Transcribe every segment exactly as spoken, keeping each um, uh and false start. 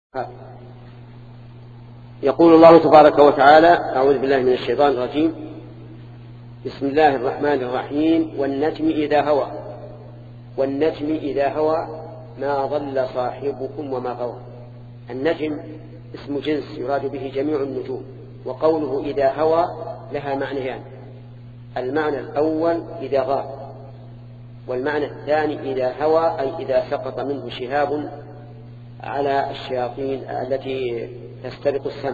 يقول الله تبارك وتعالى: أعوذ بالله من الشيطان الرجيم. بسم الله الرحمن الرحيم. والنجم إذا هوى والنجم إذا هوى ما ضل صاحبكم وما غوى. النجم اسم جنس يراد به جميع النجوم، وقوله إذا هوى لها معنيان: المعنى الأول إذا غاب، والمعنى الثاني إذا هوى أي إذا سقط منه شهاب على الشياطين التي تسترق السمع.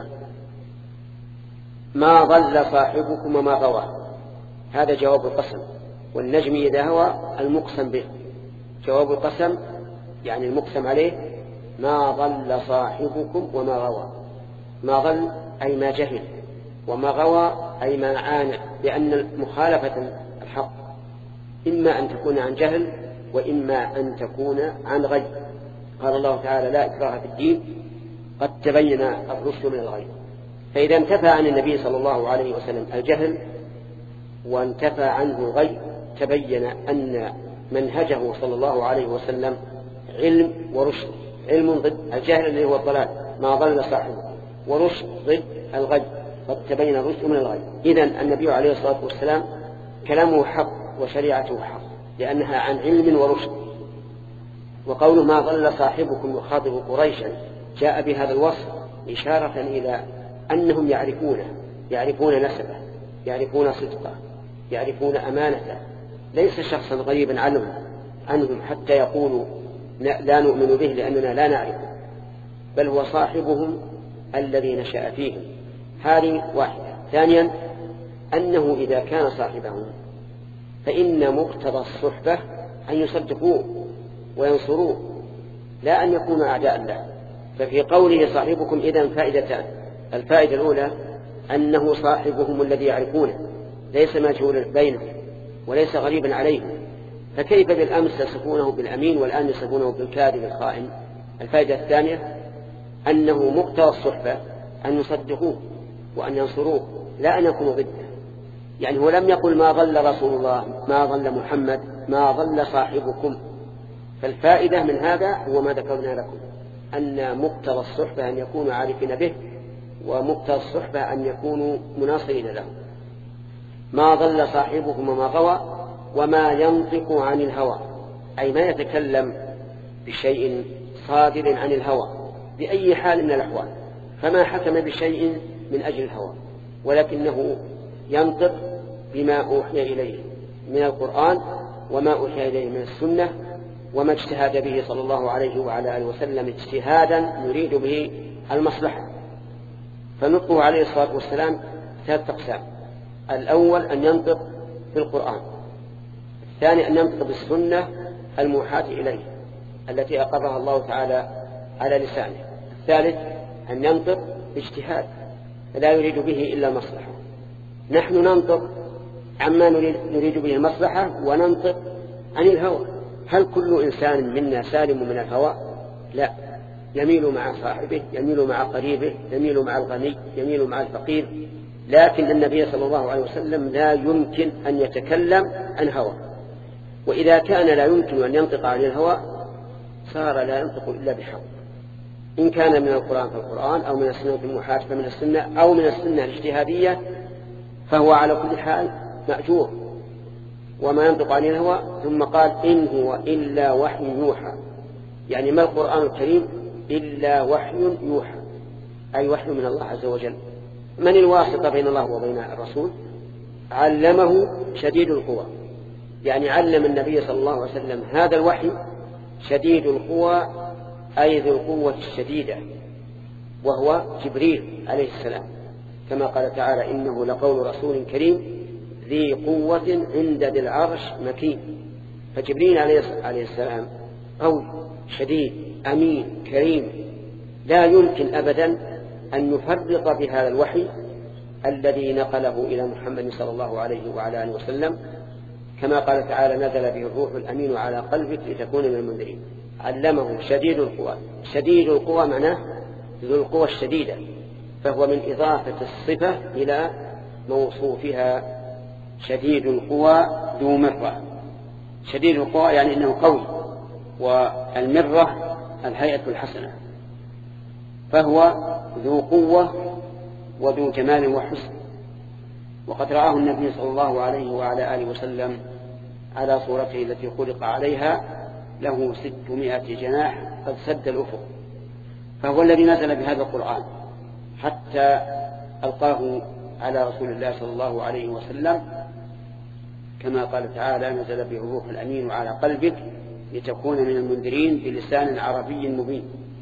ما ضل صاحبكم وما غوى، هذا جواب القسم. والنجم إذا هوى المقسم به، جواب القسم يعني المقسم عليه: ما ضل صاحبكم وما غوى. ما ضل أي ما جهل، وما غوى أي ما عانى، لأن مخالفة الحق إما أن تكون عن جهل وإما أن تكون عن غي. قال الله تعالى: لا إكراه في الدين قد تبين الرشد من الغي. فإذا انتفى عن النبي صلى الله عليه وسلم الجهل وانتفى عنه الغي، تبين أن منهجه صلى الله عليه وسلم علم ورشد. علم ضد الجهل اللي هو الضلال، ما ضل صاحبه، ورشد ضد الغي، قد تبين الرشد من الغي. إذن النبي عليه الصلاة والسلام كلامه حق وشريعته حق، لأنها عن علم ورشد. وقوله ما ضل صاحبكم يخاطب قريشا جاء بهذا الوصف إشارة إلى أنهم يعرفونه، يعرفون نسبه، يعرفون صدقه، يعرفون أمانته، ليس شخصا غريبا عنهم عنهم حتى يقولوا لا نؤمن به لأننا لا نعرفه، بل هو صاحبهم الذي نشأ فيهم. هذه واحدة. ثانيا أنه إذا كان صاحبهم فإن مقتضى الصحبة أن يصدقوه وينصروه، لا أن يكونوا أعداء له. ففي قوله صاحبكم إذن فائدتان: الفائدة الأولى أنه صاحبهم الذي يعرفونه، ليس مجهولا بينهم وليس غريبا عليهم، فكيف بالأمس يصفونه بالأمين والآن يصفونه بالكاذب الخائن. الفائدة الثانية أنه مقتضى الصحبة أن يصدقوه وأن ينصروه، لا أن يكونوا ضده. يعني هو لم يقل ما ضل رسول الله، ما ضل محمد، ما ضل صاحبكم. فالفائدة من هذا هو ما ذكرنا لكم، أن مقتضى الصحبة أن يكونوا عارفين به، ومقتضى الصحبة أن يكونوا مناصرين له. ما ضل صاحبكم وما غوى. وما ينطق عن الهوى أي ما يتكلم بشيء صادر عن الهوى بأي حال من الأحوال، فما حكم بشيء من أجل الهوى، ولكنه ينطق بما أوحي إليه من القرآن وما أوحي إليه من السنة، وما اجتهد به صلى الله عليه وعلى آله وسلم اجتهادا يريد به المصلحة. فنطقه عليه الصلاة والسلام ثلاث أقسام: الأول أن ينطق بالقرآن، الثاني أن ينطق بالسنة الموحاة إليه التي أقرها الله تعالى على لسانه، الثالث أن ينطق باجتهاد لا يريد به إلا المصلحة. نحن ننطق عما نريد, نريد به المصلحة، وننطق عن الهوى. هل كل إنسان منا سالم من الهوى؟ لا، يميل مع صاحبه، يميل مع قريبه، يميل مع الغني، يميل مع الفقير. لكن النبي صلى الله عليه وسلم لا يمكن أن يتكلم عن هوى، وإذا كان لا يمكن أن ينطق عن الهوى صار لا ينطق إلا بحق. إن كان من القرآن فالقرآن، أو من السنة الموحاة فمن السنة، أو من السنة الاجتهادية، فهو على كل حال مأجور. وما ينطق عن الهوى. ثم قال: إن هو إلا وحي يوحى. يعني ما القرآن الكريم إلا وحي يوحى، أي وحي من الله عز وجل. من الواسطة بين الله وبين الرسول؟ علمه شديد القوى، يعني علم النبي صلى الله عليه وسلم هذا الوحي شديد القوى، أي ذو القوة الشديدة، وهو جبريل عليه السلام، كما قال تعالى: إنه لقول رسول كريم ذي قوة عند ذي العرش مكين. فجبريل عليه السلام قوي شديد أمين كريم، لا يمكن أبدا أن يفرق بهذا الوحي الذي نقله إلى محمد صلى الله عليه وعلى آله وسلم، كما قال تعالى: نزل به الروح الأمين على قلبك لتكون من المنذرين. علمه شديد القوى. شديد القوى معناه ذو القوى الشديدة، فهو من إضافة الصفة إلى موصوفها: شديد القوى ذو مرة. شديد القوى يعني أنه قوي، والمرة الهيئة الحسنة. فهو ذو قوة وذو جمال وحسن. وقد رآه النبي صلى الله عليه وعلى آله وسلم على صورته التي خلق عليها، له ستمائة جناح قد سد الأفق، فهو الذي نزل بهذا القرآن حتى ألقاه على رسول الله صلى الله عليه وسلم، كما قال تعالى: نزل به الروح الأمين على قلبك لتكون من المنذرين بلسان عربي مبين.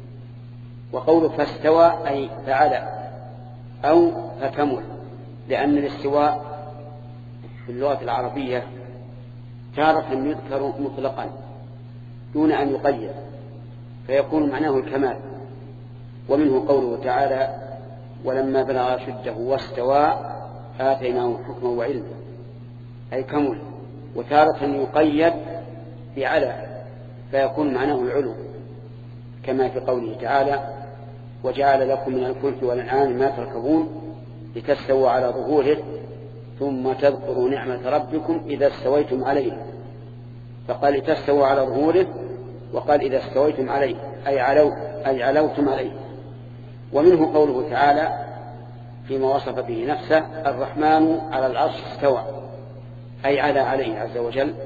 وقوله فاستوى أي فعلى أو فكمل، لأن الاستواء في اللغة العربية تارة يذكر مطلقا دون أن يقيد، فيكون معناه الكمال. ومنه قوله تعالى: ولما بلغ شده واستوى آتيناه حكما وعلما، أي كمل. وتارة يقيد بعلى فيكون معناه العلو، كما في قوله تعالى: وجعل لكم من الفلك والأنعام ما تركبون لتستووا على ظهوره ثم تذكروا نعمة ربكم إذا استويتم عليه. فقال لتستووا على ظهوره، وقال إذا استويتم عليه أي, علو أي علوتم عليه. ومنه قوله تعالى فيما وصف به نفسه: الرحمن على العرش استوى، أي على عليه عز وجل،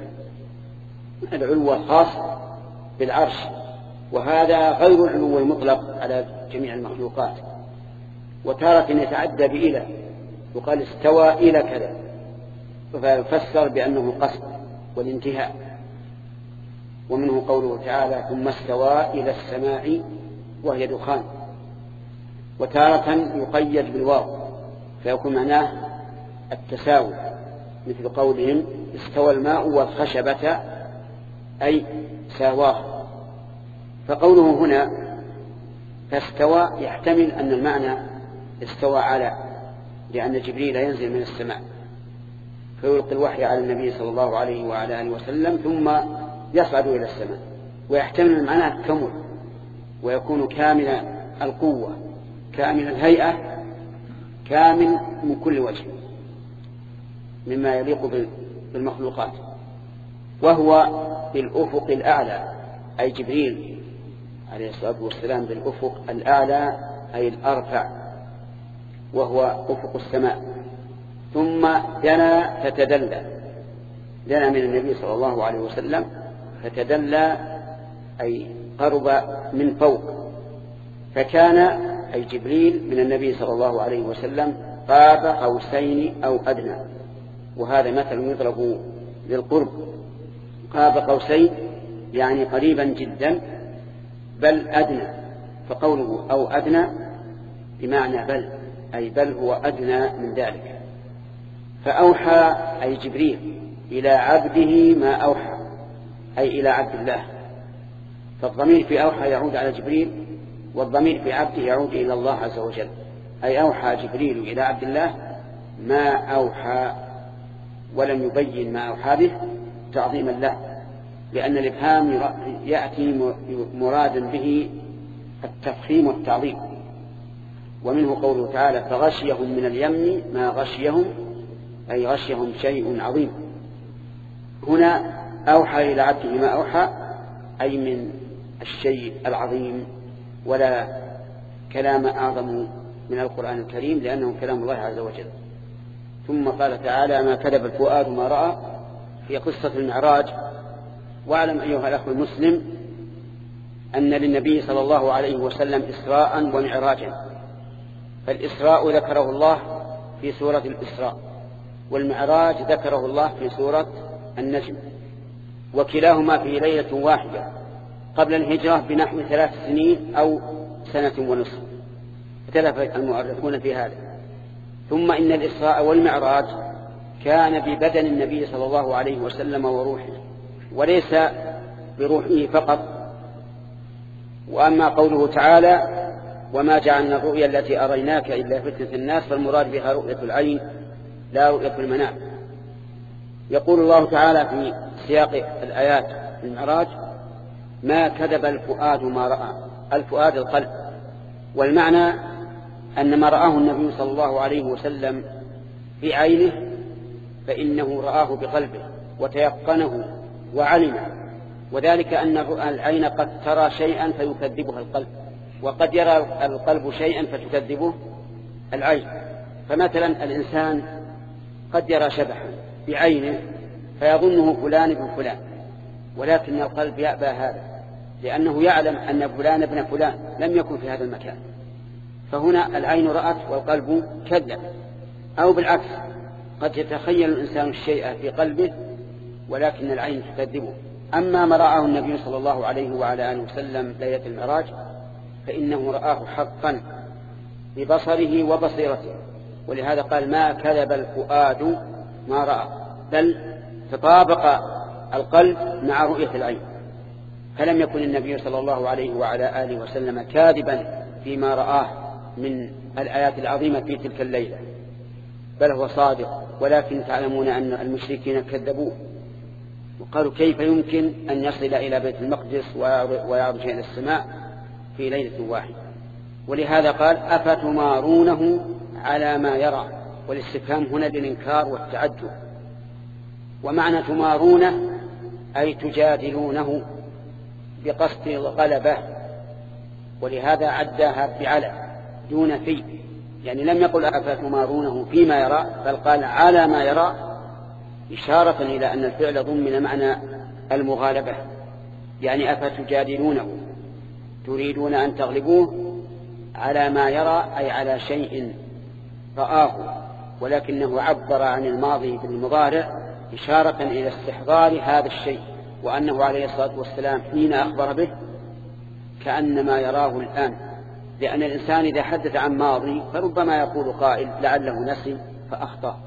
العلو الخاص بالعرش، وهذا غير العلو المطلق على جميع المخلوقات. وتارة يتعدى بإلى، وقال استوى إلى كذا، فيفسر بأنه القصد والانتهاء. ومنه قوله تعالى: ثم استوى إلى السماء وهي دخان. وتارة يقيد بالواو فيكون معناه التساوي، مثل قولهم: استوى الماء والخشبة، أي ساواه. فقوله هنا فاستوى يحتمل أن المعنى استوى على، لأن جبريل ينزل من السماء فيلقي الوحي على النبي صلى الله عليه وعلى آله وسلم ثم يصعد إلى السماء. ويحتمل المعنى كمل، ويكون كامل القوة كامل الهيئة كامل من كل وجه مما يليق بالمخلوقات. وهو بالأفق الأعلى، أي جبريل عليه الصلاة والسلام بالأفق الأعلى أي الأرفع، وهو أفق السماء. ثم دنا فتدلى، دنا من النبي صلى الله عليه وسلم فتدلى أي قرب من فوق، فكان أي جبريل من النبي صلى الله عليه وسلم قاب قوسين أو أدنى. وهذا مثل يضرب للقرب، قاب قوسين يعني قريبا جدا، بل أدنى، فقوله أو أدنى بمعنى بل، أي بل هو أدنى من ذلك. فأوحى أي جبريل إلى عبده ما أوحى، أي إلى عبد الله. فالضمير في أوحى يعود على جبريل، والضمير في عبده يعود إلى الله عز وجل، أي أوحى جبريل إلى عبد الله ما أوحى، ولم يبين ما أوحى به تعظيما له، لأن الإبهام يأتي مرادا به التفخيم والتعظيم. ومنه قوله تعالى: فغشيهم من اليم ما غشيهم، أي غشيهم شيء عظيم. هنا أوحى إلى عبده ما أوحى أي من الشيء العظيم، ولا كلام أعظم من القرآن الكريم لأنه كلام الله عز وجل. ثم قال تعالى: ما كذب الفؤاد ما رأى، في قصة المعراج. واعلم أيها الأخ المسلم أن للنبي صلى الله عليه وسلم إسراء ومعراجا، فالإسراء ذكره الله في سورة الإسراء، والمعراج ذكره الله في سورة النجم، وكلاهما في ليلة واحدة قبل الهجرة بنحو ثلاث سنين أو سنة ونصف، اختلف المؤرخون في هذا. ثم إن الإسراء والمعراج كان ببدن النبي صلى الله عليه وسلم وروحه، وليس بروحه فقط. وأما قوله تعالى: وما جعلنا الرؤيا التي أريناك إلا فتنة الناس، فالمراد بها رؤية العين لا رؤية المنام. يقول الله تعالى في سياق الآيات في المعراج: ما كذب الفؤاد ما رأى، الفؤاد القلب. والمعنى أن ما رآه النبي صلى الله عليه وسلم بعينه فإنه رآه بقلبه وتيقنه وعلمه، وذلك أن العين قد ترى شيئا فيكذبها القلب، وقد يرى القلب شيئا فتكذبه العين. فمثلا الإنسان قد يرى شبحا بعينه فيظنه فلان ابن فلان، ولكن القلب يأبى هذا، لأنه يعلم أن فلان ابن فلان لم يكن في هذا المكان. فهنا العين رأت والقلب كذب. أو بالعكس، قد يتخيل الإنسان الشيء في قلبه ولكن العين تكذبه. أما ما رآه النبي صلى الله عليه وعلى آله وسلم ليلة المعراج فإنه رآه حقا ببصره وبصيرته، ولهذا قال ما كذب الفؤاد ما رأى، بل تطابق القلب مع رؤية العين. فلم يكن النبي صلى الله عليه وعلى آله وسلم كاذبا فيما رآه من الآيات العظيمة في تلك الليلة، بل هو صادق. ولكن تعلمون أن المشركين كذبوه وقالوا كيف يمكن أن يصل إلى بيت المقدس ويعرج إلى السماء في ليلة واحدة. ولهذا قال أفتمارونه على ما يرى، والاستفهام هنا للإنكار والتعجب. ومعنى تمارونه أي تجادلونه بقصد الغلبة، ولهذا عداها بعلى دون في، يعني لم يقل أفتمارونه فيما يرى بل قال على ما يرى، إشارة إلى أن الفعل ضمن معنى المغالبة. يعني أفتجادلونه تريدون أن تغلبوه على ما يرى أي على شيء رآه، ولكنه عبر عن الماضي بالمضارع إشارة إلى استحضار هذا الشيء، وأنه عليه الصلاة والسلام حين أخبر به كأنما يراه الآن. لأن الإنسان إذا حدث عن ماضي فربما يقول قائل لعله نسي فأخطأ،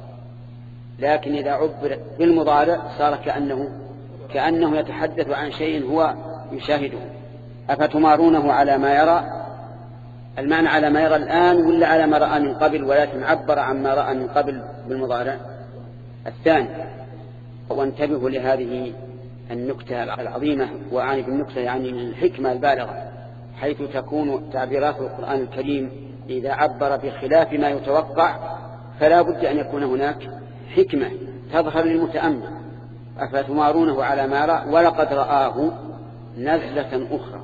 لكن إذا عبر بالمضارع صار كأنه كأنه يتحدث عن شيء هو يشاهده. أفتمارونه على ما يرى، المعنى على ما يرى الآن ولا على ما رأى من قبل، ولكن عبر عن ما رأى من قبل بالمضارع الثاني. وانتبهوا لهذه النكتة العظيمة، وأعني بالنكتة يعني الحكمة البالغة، حيث تكون تعبيرات القرآن الكريم إذا عبر بخلاف ما يتوقع فلا بد أن يكون هناك حكمة تظهر للمتأمل. أفتمارونه على ما رأى ولقد رآه نزلة أخرى.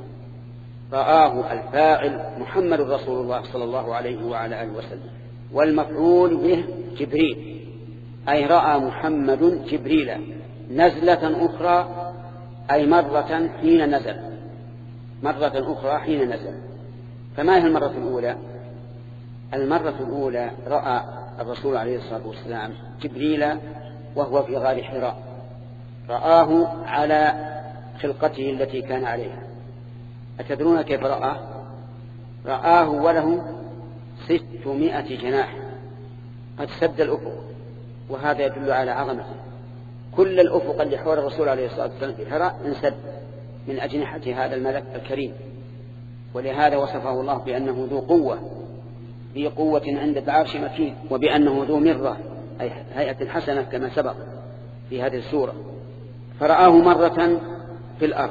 رآه الفاعل محمد رسول الله صلى الله عليه وعلى آله وسلم، والمفعول به جبريل، أي رأى محمد جبريل نزلة أخرى، أي مرة حين نزل، مرة أخرى حين نزل. فما هي المرة الأولى؟ المرة الأولى رأى الرسول عليه الصلاة والسلام جبريل وهو في غار حراء، رآه على خلقته التي كان عليها. أتدرون كيف رآه؟ رآه وله ستمائة جناح قد سد الأفق، وهذا يدل على عظمته. كل الأفق اللي حول الرسول عليه الصلاة والسلام في حراء انسد من أجنحة هذا الملك الكريم، ولهذا وصفه الله بأنه ذو قوة، ذي قوة عند العرش مكين، وبأنه ذو مرة أي هيئة حسنة كما سبق في هذه السورة. فرآه مرة في الأرض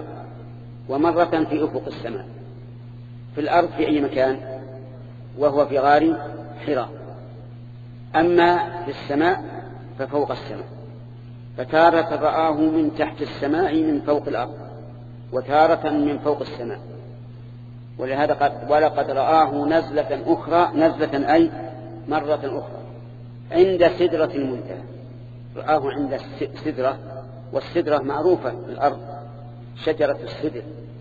ومرة في أفق السماء. في الأرض في أي مكان؟ وهو في غار حراء. أما في السماء ففوق السماء، فتارة رآه من تحت السماء من فوق الأرض، وتارة من فوق السماء. ولهذا قد ولقد رآه نزلة أخرى، نزلة أي مرة أخرى عند سدرة المنتهى. رآه عند السدرة، والسدرة معروفة في الأرض شجرة السدر،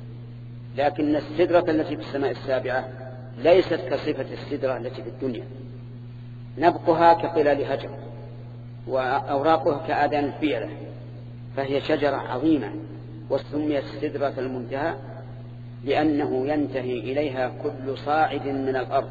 لكن السدرة التي في السماء السابعة ليست كصفة السدرة التي في الدنيا، نبقها كقلال هجر وأوراقها كآذان الفيلة، فهي شجرة عظيمة. وسميت سدرة المنتهى لأنه ينتهي إليها كل صاعد من الأرض،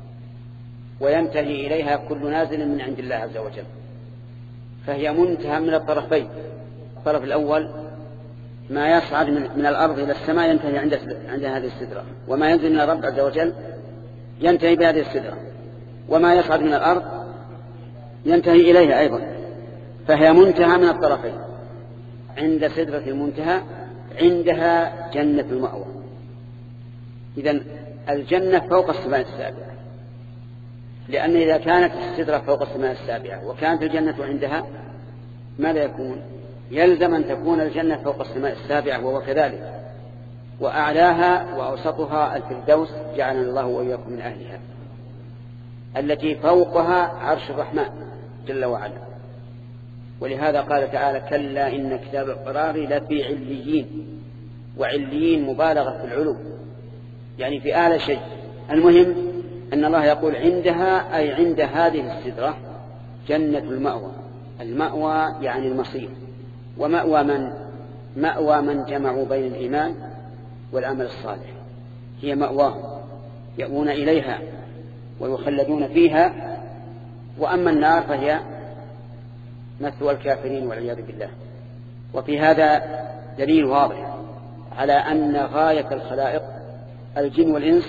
وينتهي إليها كل نازل من عند الله عز وجل، فهي منتهى من الطرفين. الطرف الأول ما يصعد من, من الأرض إلى السماء ينتهي عند, عند هذه السدرة، وما ينزل من الرب عز وجل ينتهي بهذه السدرة، وما يصعد من الأرض ينتهي إليها أيضا، فهي منتهى من الطرفين. عند سدرة المنتهى عندها جنة المأوى. إذن الجنة فوق السماء السابعة، لأن إذا كانت السدرة فوق السماء السابعة وكانت الجنة عندها ماذا يكون؟ يلزم أن تكون الجنة فوق السماء السابعة، وهو كذلك. وأعلاها وأوسطها الفردوس جعلنا الله وإياكم من أهلها، التي فوقها عرش الرحمن جل وعلا. ولهذا قال تعالى: كلا إن كتاب الأبرار لفي عليين. وعليين مبالغة في العلو، يعني في أعلى شيء. المهم أن الله يقول عندها، أي عند هذه السدرة، جنة المأوى. المأوى يعني المصير. ومأوى من؟ مأوى من جمعوا بين الإيمان والعمل الصالح، هي مأواهم، يأوون إليها ويخلدون فيها. وأما النار فهي مثوى الكافرين والعياذ بالله. وفي هذا دليل واضح على أن غاية الخلائق الجن والإنس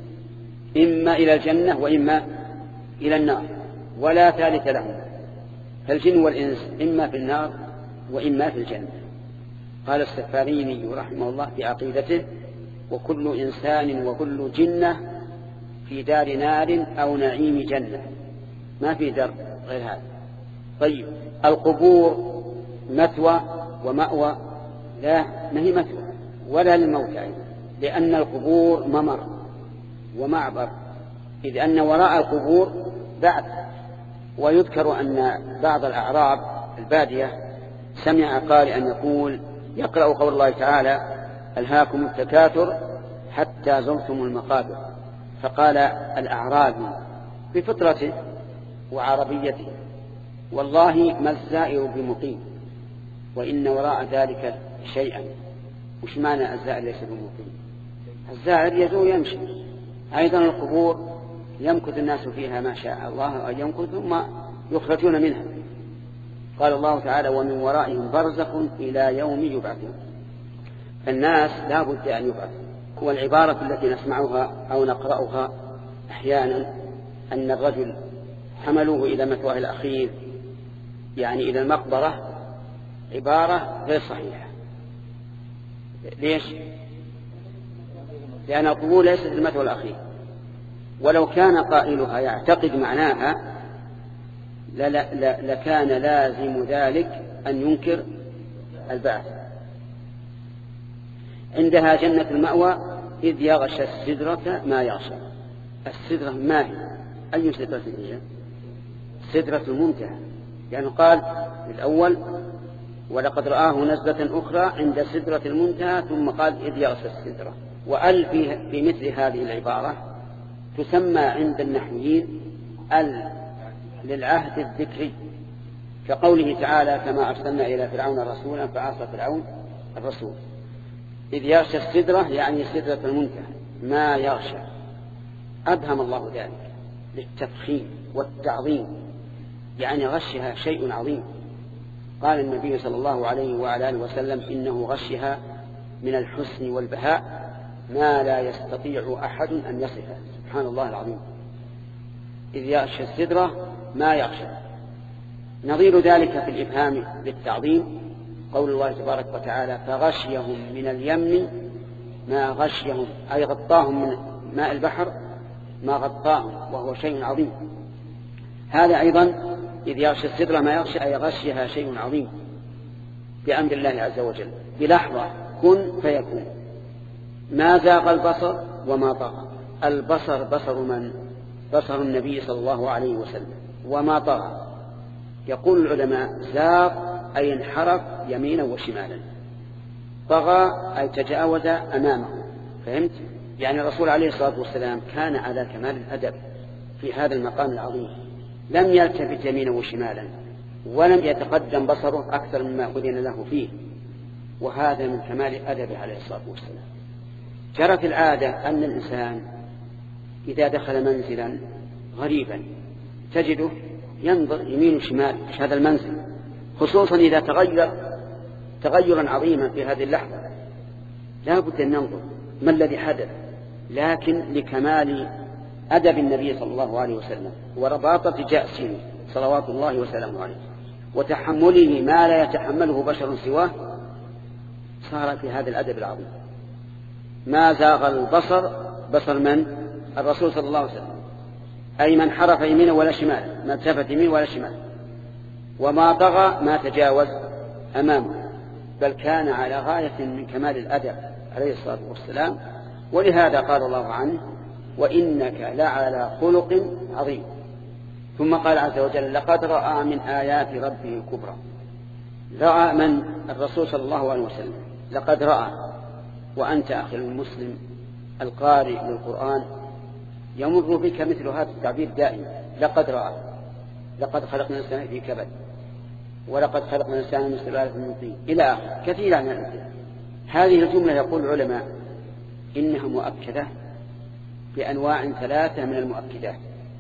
إما إلى الجنة وإما إلى النار، ولا ثالث لهم. فالجن والإنس إما في النار وإما في الجنة. قال السفاريني رحمه الله في عقيدته: وكل إنسان وكل جنة في دار نار أو نعيم جنة. ما في در غير هذا. طيب، القبور مثوى ومأوى؟ لا، ما هي مثوى ولا للموتى، لأن القبور ممر ومعبر، إذ أن وراء القبور بعث. ويذكر أن بعض الأعراب البادية سمع قارئا يقول يقرأ قول الله تعالى: ألهاكم التكاثر حتى زرتم المقابر. فقال الأعرابي بفطرته وعربيته: والله ما الزائر بمقيم، وإن وراء ذلك شيئا. وش معنى الزائر ليس بمقيم؟ الزائر يزور يمشي. أيضا القبور يمكث الناس فيها ما شاء الله أن يمكث ثم يخرجون منها. قال الله تعالى: ومن ورائهم برزخ إلى يوم يبعثون. الناس لا بد أن يبعثوا. والعبارة التي نسمعها أو نقرأها أحيانا أن الرجل حملوه إلى مثواه الأخير، يعني إلى المقبرة، عبارة غير صحيحة. ليش؟ لأن القبور ليست المثوى الأخير. ولو كان قائلها يعتقد معناها لكان لازم ذلك أن ينكر البعث. عندها جنة المأوى إذ يغشى السدرة ما يغشى. السدرة ما هي؟ أي سدرة هي؟ سدرة المنتهى، يعني قال الأول: ولقد رآه نزلة أخرى عند سدرة المنتهى، ثم قال إذ يغشى السدرة. وأل في مثل هذه العبارة تسمى عند النحويين ال للعهد الذكري، كقوله تعالى: كما أرسلنا إلى فرعون رسولا فعصى فرعون الرسول. إذ يغشى السدرة يعني سدرة المنتهى ما يغشى. أبهم الله ذلك للتفخيم والتعظيم، يعني غشها شيء عظيم. قال النبي صلى الله عليه وعلى آله وسلم: إنه غشها من الحسن والبهاء ما لا يستطيع أحد أن يصفه. سبحان الله العظيم. إذ يغشى السدرة ما يغشى. نظير ذلك في الإبهام للتعظيم قول الله تبارك وتعالى: فغشيهم من اليم ما غشيهم، أي غطاهم من ماء البحر ما غطاهم، وهو شيء عظيم. هذا أيضا إذ يغشى السدرة ما يغشى، أي غشيها شيء عظيم بأمر الله عز وجل بلحظة كن فيكون. ما زاغ البصر وما طغى. البصر بصر من؟ بصر النبي صلى الله عليه وسلم. وما طغى، يقول العلماء: زاغ أي انحرف يمينا وشمالا، طغى أي تجاوز أمامه. فهمت؟ يعني الرسول عليه الصلاة والسلام كان على كمال الأدب في هذا المقام العظيم، لم يلتفت يمينا وشمالا، ولم يتقدم بصره أكثر مما أذن له فيه. وهذا من كمال الأدب عليه الصلاة والسلام. جرت العادة أن الإنسان إذا دخل منزلا غريبا تجده ينظر يمين وشمال في هذا المنزل، خصوصا إذا تغير تغيرا عظيما في هذه اللحظة، لا بد أن ننظر ما الذي حدث. لكن لكمال أدب النبي صلى الله عليه وسلم ورباطة جأسه صلوات الله وسلامه عليه وتحمله ما لا يتحمله بشر سواه، صار في هذا الأدب العظيم. ما زاغ البصر، بصر من؟ الرسول صلى الله عليه وسلم، أي من حرف يمينه ولا شماله، ما التفت يمين ولا شمال. وما طغى ما تجاوز أمامه، بل كان على غاية من كمال الأدب عليه الصلاة والسلام. ولهذا قال الله عنه وإنك لعلى خلق عظيم. ثم قال عز وجل لقد رأى من آيات ربه الكبرى. رأى من؟ الرسول صلى الله عليه وسلم. لقد رأى، وأنت أخي المسلم القارئ للقرآن يمر بك مثل هذا التعبير دائما. لقد رأى، لقد خلقنا الإنسان في كبد، ولقد خلقنا الإنسان من سلالة من طين، إلى آخره كثيرا من الأمثلة. هذه الجملة يقول العلماء إنها مؤكدة بأنواع ثلاثة من المؤكدات.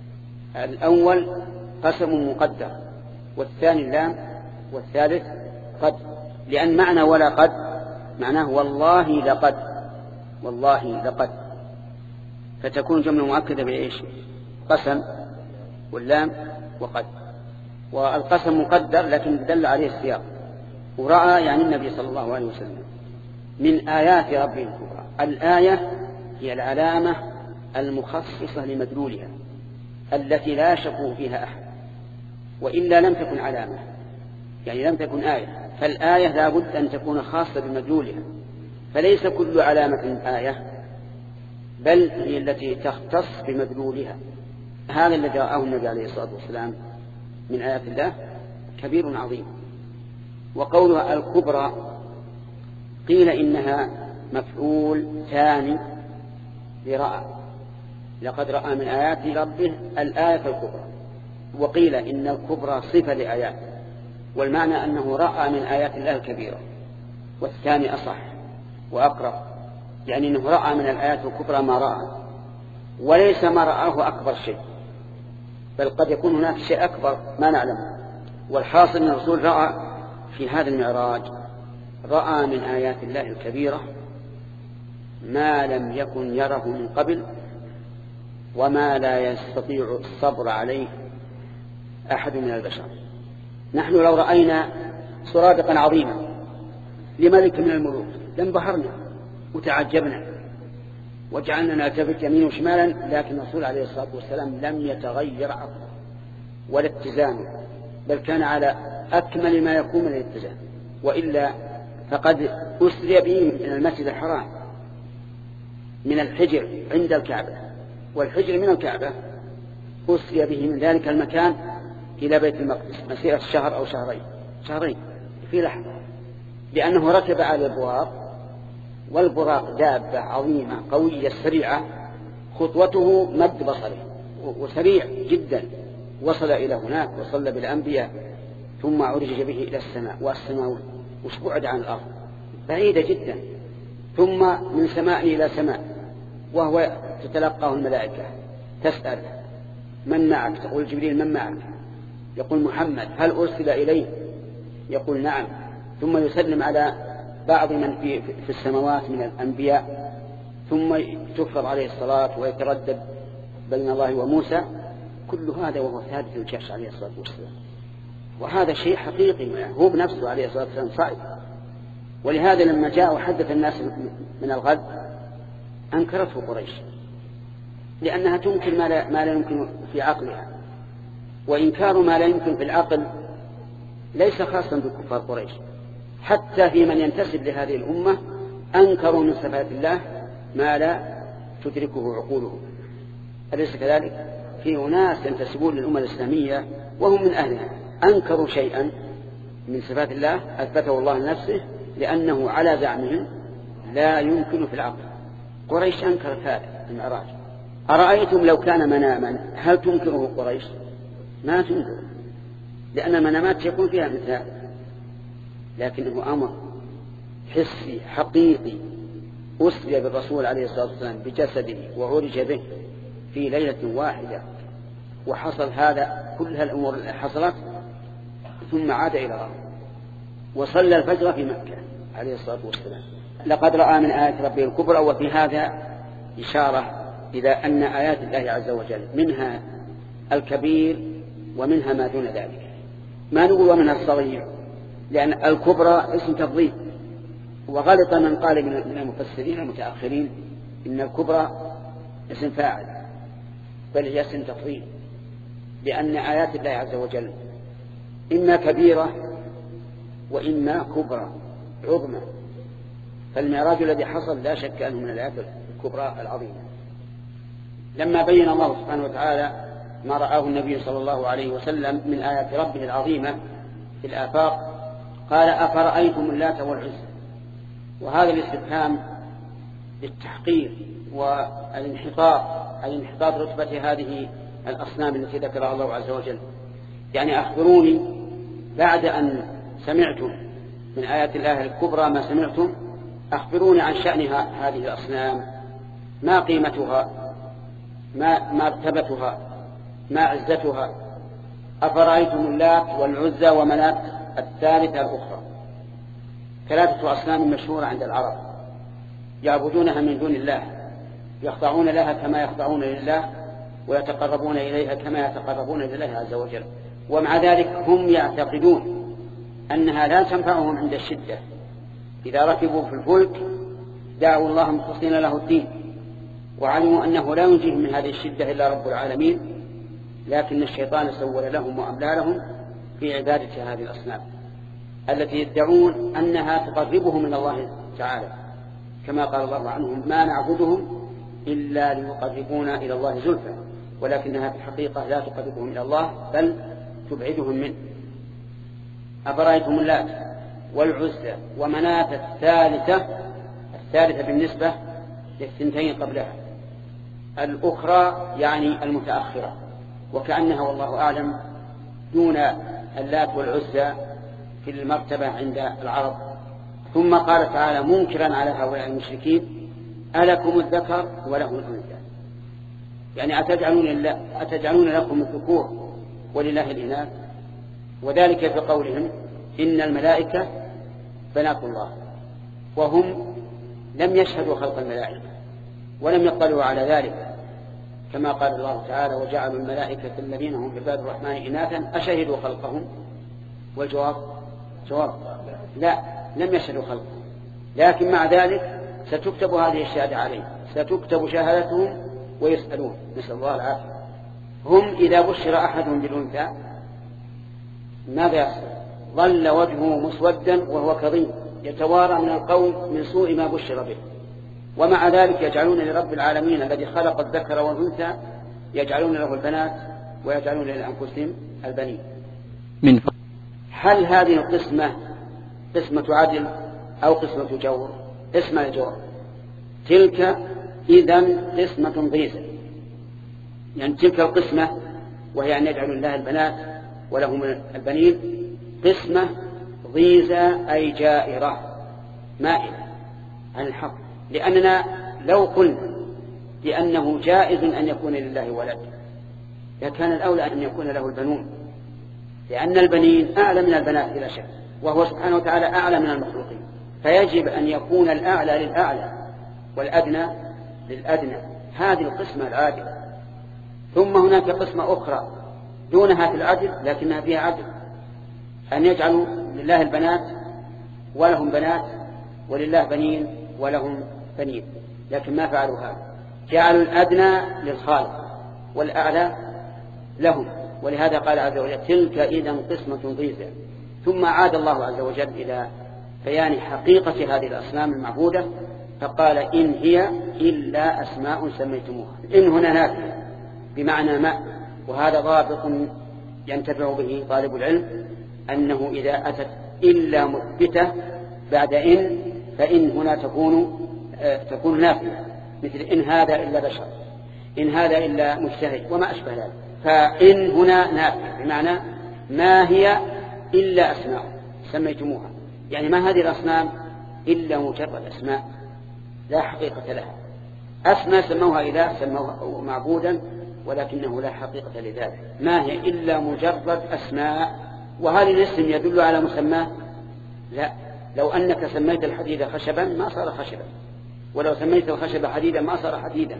الأول قسم مقدر، والثاني اللام، والثالث قد. لأن معنى ولا قد معناه والله لقد، والله لقد، فتكون جملة مؤكدة بإيش؟ قسم واللام وقد. والقسم مقدر لكن دل عليه السياق. ورأى يعني النبي صلى الله عليه وسلم من آيات ربه الكبرى. الآية هي العلامة المخصصة لمدلولها التي لا شك فيها أحد، وإلا لم تكن علامة، يعني لم تكن آية. فالآية لا بد أن تكون خاصة بمدلولها، فليس كل علامة آية، بل هي التي تختص بمدلولها. هذا الذي رآه النبي عليه الصلاة والسلام من آيات الله كبير عظيم. وقولها الكبرى قيل إنها مفعول ثاني لرأى. لقد رأى من آيات ربه الآية الكبرى. وقيل إن الكبرى صفة لآيات، والمعنى أنه رأى من آيات الله الكبيرة. والثاني أصح وأقرب، يعني أنه رأى من الآيات الكبرى ما رأى، وليس ما رآه أكبر شيء، بل قد يكون هناك شيء أكبر ما نعلمه. والحاصل أن الرسول رأى في هذا المعراج، رأى من آيات الله الكبيرة ما لم يكن يره من قبل، وما لا يستطيع الصبر عليه أحد من البشر. نحن لو رأينا سرادقا عظيما لملك من الملوك لانبهرنا وتعجبنا وجعلنا نلتفت يمين وشمالا، لكن الرسول عليه الصلاة والسلام لم يتغير عقله ولا اتزانه، بل كان على أكمل ما يكون من الاتزان. وإلا فقد أسري به من المسجد الحرام، من الحجر عند الكعبة، والحجر من الكعبة، أسري به من ذلك المكان إلى بيت المقدس مسيرة شهر أو شهرين شهرين في لحظة، لأنه ركب على البراق، والبراق دابة عظيمة قوية سريعة، خطوته مد بصره وسريع جدا. وصل إلى هناك وصل بالأنبياء، ثم عرج به إلى السماء، والسماء وش بعد عن الأرض بعيدة جدا، ثم من سماء إلى سماء، وهو تتلقاه الملائكة تسأل من معك؟ تقول جبريل من معك؟ يقول محمد. هل أرسل إليه؟ يقول نعم. ثم يسلم على بعض من في, في السماوات من الأنبياء، ثم تفرض عليه الصلاة ويتردد بين الله وموسى. كل هذا وهو ثابت الجيش عليه الصلاة والسلام، وهذا شيء حقيقي، هو بنفسه عليه الصلاة والسلام صائب. ولهذا لما جاء وحدث الناس من الغد أنكرته قريش، لأنها تنكر ما لا, ما لا يمكن في عقلها. وإنكار ما لا يمكن في العقل ليس خاصا بكفار قريش، حتى في من ينتسب لهذه الأمة أنكروا من صفات الله ما لا تدركه عقوله. أليس كذلك؟ في أناس ينتسبون للأمة الإسلامية وهم من أهلها أنكروا شيئا من صفات الله أثبته الله لنفسه، لأنه على زعمهم لا يمكن في العقل. قريش أنكرت هذا المعراج. أرأيتم لو كان مناما هل تنكره قريش؟ ما تنكر، لأن المنامات يكون فيها مثل هذا، لكنه أمر حسي حقيقي أسري بالرسول عليه الصلاة والسلام بجسده وعرج به في ليلة واحدة، وحصل هذا كل هالأمور اللي حصلت، ثم عاد إلى ربه وصلى الفجر في مكة عليه الصلاة والسلام. لقد رأى من آيات ربه الكبرى. وفي هذا إشارة إلى أن آيات الله عز وجل منها الكبير ومنها ما دون ذلك. ما نقول ومنها الصغير، لأن الكبرى اسم تفضيل، وغلط من قال من المفسرين المتأخرين إن الكبرى اسم فاعل، بل هي اسم تفضيل، لأن آيات الله عز وجل إما كبيرة وإما كبرى عظمى. فالمعراج الذي حصل لا شك أنه من الآيات الكبرى العظيمة. لما بين الله سبحانه وتعالى ما رآه النبي صلى الله عليه وسلم من آيات ربه العظيمة في الآفاق قال أفرأيتم اللات والعزى. وهذا الاستفهام للتحقير والانحطاط أي انحطاط رتبة هذه الأصنام التي ذكرها الله عز وجل. يعني أخبروني بعد أن سمعتم من آيات الله الكبرى ما سمعتم، أخبروني عن شأنها هذه الأصنام، ما قيمتها، ما مرتبتها، ما عزتها. أفرأيتم اللات والعزى ومناة الثالثة الأخرى، ثلاثة أصنام مشهورة عند العرب يعبدونها من دون الله، يخضعون لها كما يخضعون لله، ويتقربون إليها كما يتقربون إلى الله عز وجل. ومع ذلك هم يعتقدون أنها لا تنفعهم عند الشدة. إذا ركبوا في الفلك دعوا الله مخلصين له الدين، وعلموا أنه لا ينجيهم من هذه الشدة إلا رب العالمين، لكن الشيطان سول لهم وأملى لهم في عبادة هذه الأصنام التي يدعون أنها تقربهم من الله تعالى، كما قال الله عنهم ما نعبدهم إلا ليقربونا إلى الله زلفى، ولكنها في الحقيقة لا تقربهم إلى الله بل تبعدهم منه. أفرأيتم اللات والعزى ومناة الثالثة، الثالثة بالنسبة للثنتين قبلها، الأخرى يعني المتأخرة، وكأنها والله أعلم دون اللات والعزى في المرتبة عند العرب. ثم قال تعالى منكرا على هؤلاء المشركين ألكم الذكر وله الأنثى، يعني أتجعلون, أتجعلون لكم الذكور ولله الإناث، وذلك في قولهم إن الملائكة بنات الله، وهم لم يشهدوا خلق الملائكة ولم يطلعوا على ذلك، كما قال الله تعالى وجعلوا الملائكة الذين هم عباد الرحمن إناثا أشهدوا خلقهم، والجواب جواب لا، لم يشهدوا خلقهم، لكن مع ذلك ستكتب هذه الشهادة عليهم، ستكتب شهادتهم ويسألون، نسأل الله العافية. هم إذا بشر أحدهم بالأنثى ماذا يحصل؟ ظل وجهه مسودا وهو كظيم يتوارى من القول من سوء ما بشر به، ومع ذلك يجعلون لرب العالمين الذي خلق الذكر والأنثى يجعلون له البنات ويجعلون لأنفسهم البنين. من هل هذه القسمة قسمة عدل أو قسمة جور؟ اسم الجور. تلك إذن قسمة ضيزة، يعني تلك القسمة وهي أن يجعلون الله البنات ولهم البنين قسمة ضيزة أي جائرة مائلة عن الحق، لأننا لو قلنا بأنه جائز أن يكون لله ولد لكان الأولى أن يكون له البنون، لأن البنين أعلى من البنات بلا شك، وهو سبحانه وتعالى أعلى من المخلوقين، فيجب أن يكون الأعلى للأعلى والأدنى للأدنى. هذه القسمة العادلة. ثم هناك قسمة أخرى دونها في العدل لكنها فيها عدل، أن يجعلوا لله البنات ولهم بنات ولله بنين ولهم بنين، لكن ما فعلوا هذا، جعلوا الأدنى للخالق والأعلى لهم، ولهذا قال عز وجل تلك إذن قسمة ضيزى. ثم عاد الله عز وجل إلى بيان حقيقة هذه الأصنام المعبودة فقال إن هي إلا أسماء سميتموها. إن هنا نافية بمعنى ما، وهذا ضابط ينتفع به طالب العلم، أنه إذا أتت إلا مثبتة بعد إن فإن هنا تكون آه تكون نافية، مثل إن هذا إلا بشر، إن هذا إلا مجتهد وما أشبه ذلك. فإن هنا نافية بمعنى ما هي إلا أسماء سميتموها، يعني ما هذه الأصنام إلا مجرد أسماء لا حقيقة لها. أسماء سموها إله سموها معبودا ولكنه لا حقيقة لذلك، ما هي إلا مجرد أسماء. وهل الاسم يدل على مسماه؟ لا، لو أنك سميت الحديد خشبا ما صار خشبا، ولو سميت الخشب حديدا ما صار حديدا،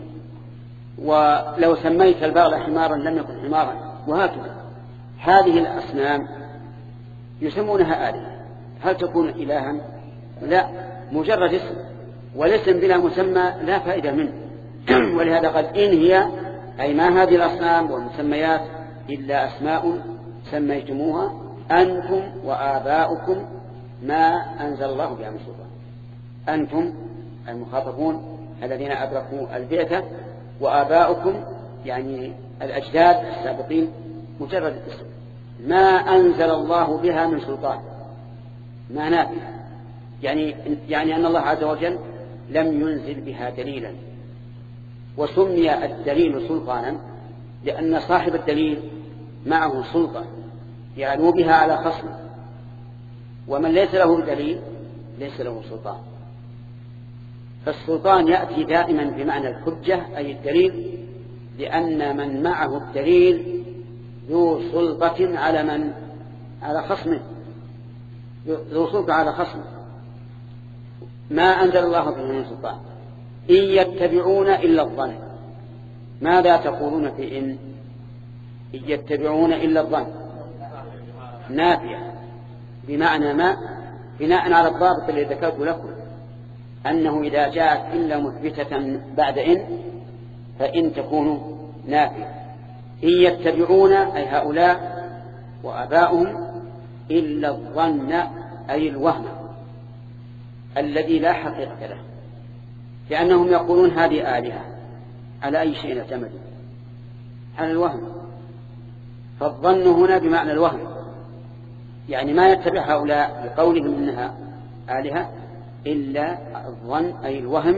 ولو سميت البغل حمارا لم يكن حمارا، وهكذا. هذه الأصنام يسمونها آلهة، هل تكون إلها؟ لا، مجرد اسم، والاسم بلا مسمى لا فائدة منه. ولهذا قال إن هي أي ما هذه الأصنام والمسميات إلا أسماء سميتموها أنتم وآباؤكم ما أنزل الله بها من سلطان. أنتم المخاطبون الذين أدركوا البعثة، وآباؤكم يعني الأجداد السابقين مجرد الاسم، ما أنزل الله بها من سلطان، ما نافي، يعني يعني أن الله عز وجل لم ينزل بها دليلا. وسمي الدليل سلطانا لأن صاحب الدليل معه سلطة يعلو بها على خصمه، ومن ليس له دليل ليس له سلطان. فالسلطان يأتي دائما بمعنى الحجة أي الدليل، لأن من معه الدليل ذو سلطة على من على خصمه، ذو سلطة على خصمه. ما أنزل الله به من سلطان، إن يتبعون إلا الظن. ماذا تقولون في إن إن يتبعون إلا الظن؟ نافية بمعنى ما، بناء على الضابط الذي ذكرت لكم أنه إذا جاءت إلا مثبتة بعد إن فإن تكون نافية. إن يتبعون أي هؤلاء وآباؤهم إلا الظن أي الوهم الذي لا حقيقة له، لأنهم يقولون هذه آلهة، على أي شيء اعتمدوا؟ على الوهم. فالظن هنا بمعنى الوهم، يعني ما يتبع هؤلاء بقولهم إنها آلهة إلا الظن أي الوهم،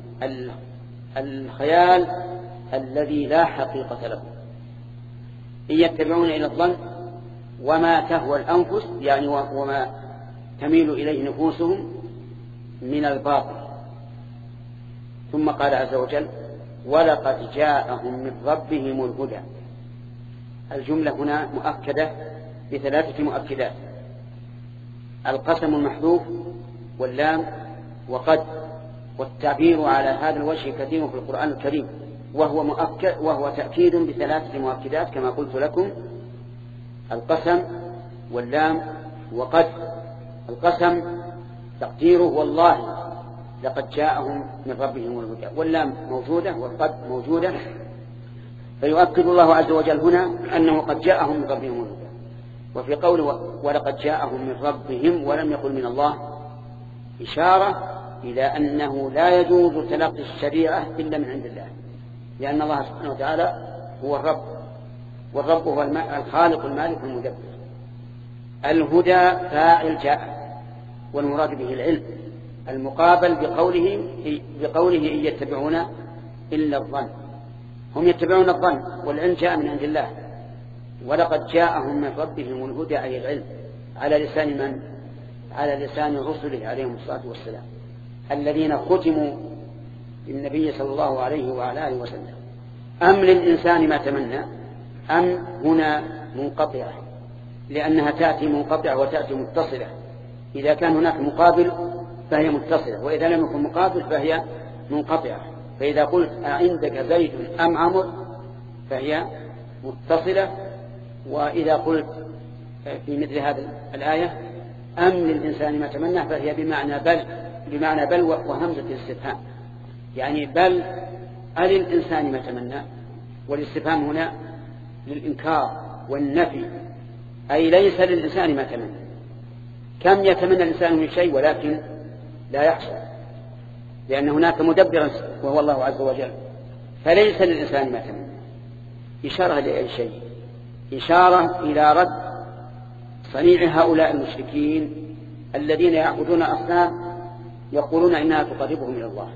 الخيال الذي لا حقيقة له. إن يتبعون إلى الظن وما تهوى الأنفس، يعني وما تميل إليه نفوسهم من الباطل. ثم قال عز وجل ولقد جاءهم من ربهم الهدى. الجملة هنا مؤكدة بثلاثة مؤكدات: القسم المحذوف واللام وقد، والتعبير على هذا الوجه كثير في القرآن الكريم، وهو مؤكد وهو تأكيد بثلاثة مؤكدات كما قلت لكم: القسم واللام وقد. القسم تقديره والله لقد جاءهم من ربهم الهدى، واللام موجودة والقد موجودة، فيؤكد الله عز وجل هنا أنه قد جاءهم من ربهم الهدى. وفي قوله ولقد جاءهم من ربهم ولم يقل من الله إشارة إلى أنه لا يجوز تلقي الشريعة إلا من عند الله، لأن الله سبحانه وتعالى هو الرب، والرب هو الخالق المالك المدبر. الهدى فاعل جاء، والمراد به العلم، المقابل بقوله بقوله إن يتبعون إلا الظن. هم يتبعون الظن، والعلم جاء من عند الله. ولقد جاءهم من ربهم الهدى أي العلم، على لسان من؟ على لسان رسله عليهم الصلاة والسلام، الذين ختموا بالنبي صلى الله عليه وعلى آله وسلم. أم للإنسان ما تمنى؟ أم هنا منقطعة، لأنها تأتي منقطعة وتأتي متصلة. إذا كان هناك مقابل فهي متصلة، وإذا لم يكن مقابل فهي منقطعة. فإذا قلت عندك زيد أم عمر فهي متصلة. وإذا قلت في مثل هذه الآية أم للإنسان ما تمنى فهي بمعنى بل، بمعنى بل وهمزة الاستفهام، يعني بل أل الإنسان ما تمنى. والاستفهام هنا للإنكار والنفي، أي ليس للإنسان ما تمنى. كم يتمنى الإنسان من شيء ولكن لا يحصل، لأن هناك مدبرا وهو الله عز وجل، فليس للإنسان ما تمنى. إشارة لأي شيء؟ إشارة إلى رد صنيع هؤلاء المشركين الذين يعبدون أصنام يقولون إنها تقربهم إلى الله.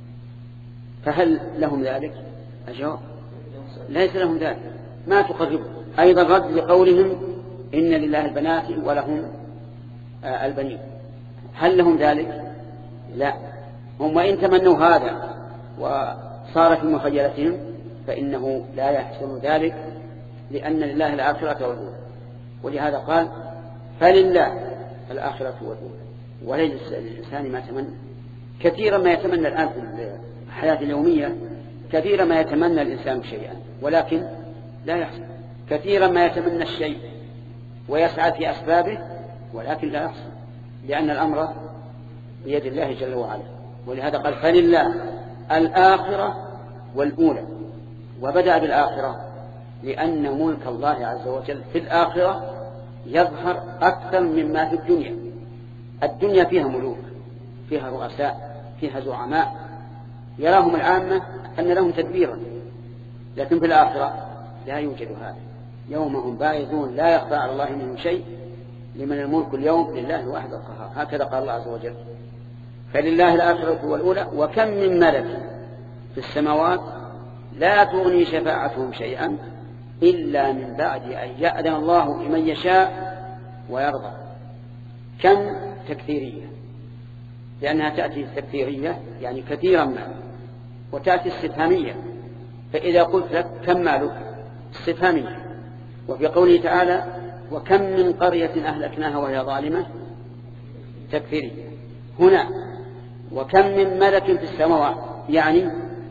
فهل لهم ذلك؟ الجواب ليس لهم ذلك، ما تقربهم. أيضا رد لقولهم إن لله البنات ولهم البنين، هل لهم ذلك؟ لا. هم وإن تمنوا هذا وصار في مخيلتهم فإنه لا يحصل ذلك، لأن لله الآخرة والأولى. ولهذا قال فلله الآخرة والأولى وليس للإنسان ما تمنى. كثيرا ما يتمنى الآن في الحياة اليومية، كثيرا ما يتمنى الإنسان شيئا ولكن لا يحصل. كثيرا ما يتمنى الشيء ويسعى في أسبابه ولكن لا يحصل، لأن الأمر بيد الله جل وعلا. ولهذا قال فلله الآخرة والأولى، وبدأ بالآخرة لأن ملك الله عز وجل في الآخرة يظهر أكثر مما في الدنيا. الدنيا فيها ملوك، فيها رؤساء، فيها زعماء، يراهم العامة أن لهم تدبيرا، لكن في الآخرة لا يوجد هذا. يوم هم بارزون لا يخفى على الله منهم شيء، لمن الملك اليوم لله الواحد القهار، هكذا قال الله عز وجل. فلله الآخرة والأولى. وكم من ملك في السماوات لا تغني شفاعتهم شيئا إلا من بعد أن يأذن الله لمن يشاء ويرضى. كم تكثيرية، لأنها تأتي تكثيرية يعني كثيرا ما، وتأتي استفهامية، فإذا قلت لك كم مالك استفهامية. وفي قوله تعالى وكم من قرية أهلكناها وهي ظالمة تكثيرية. هنا وكم من ملك في السماوات يعني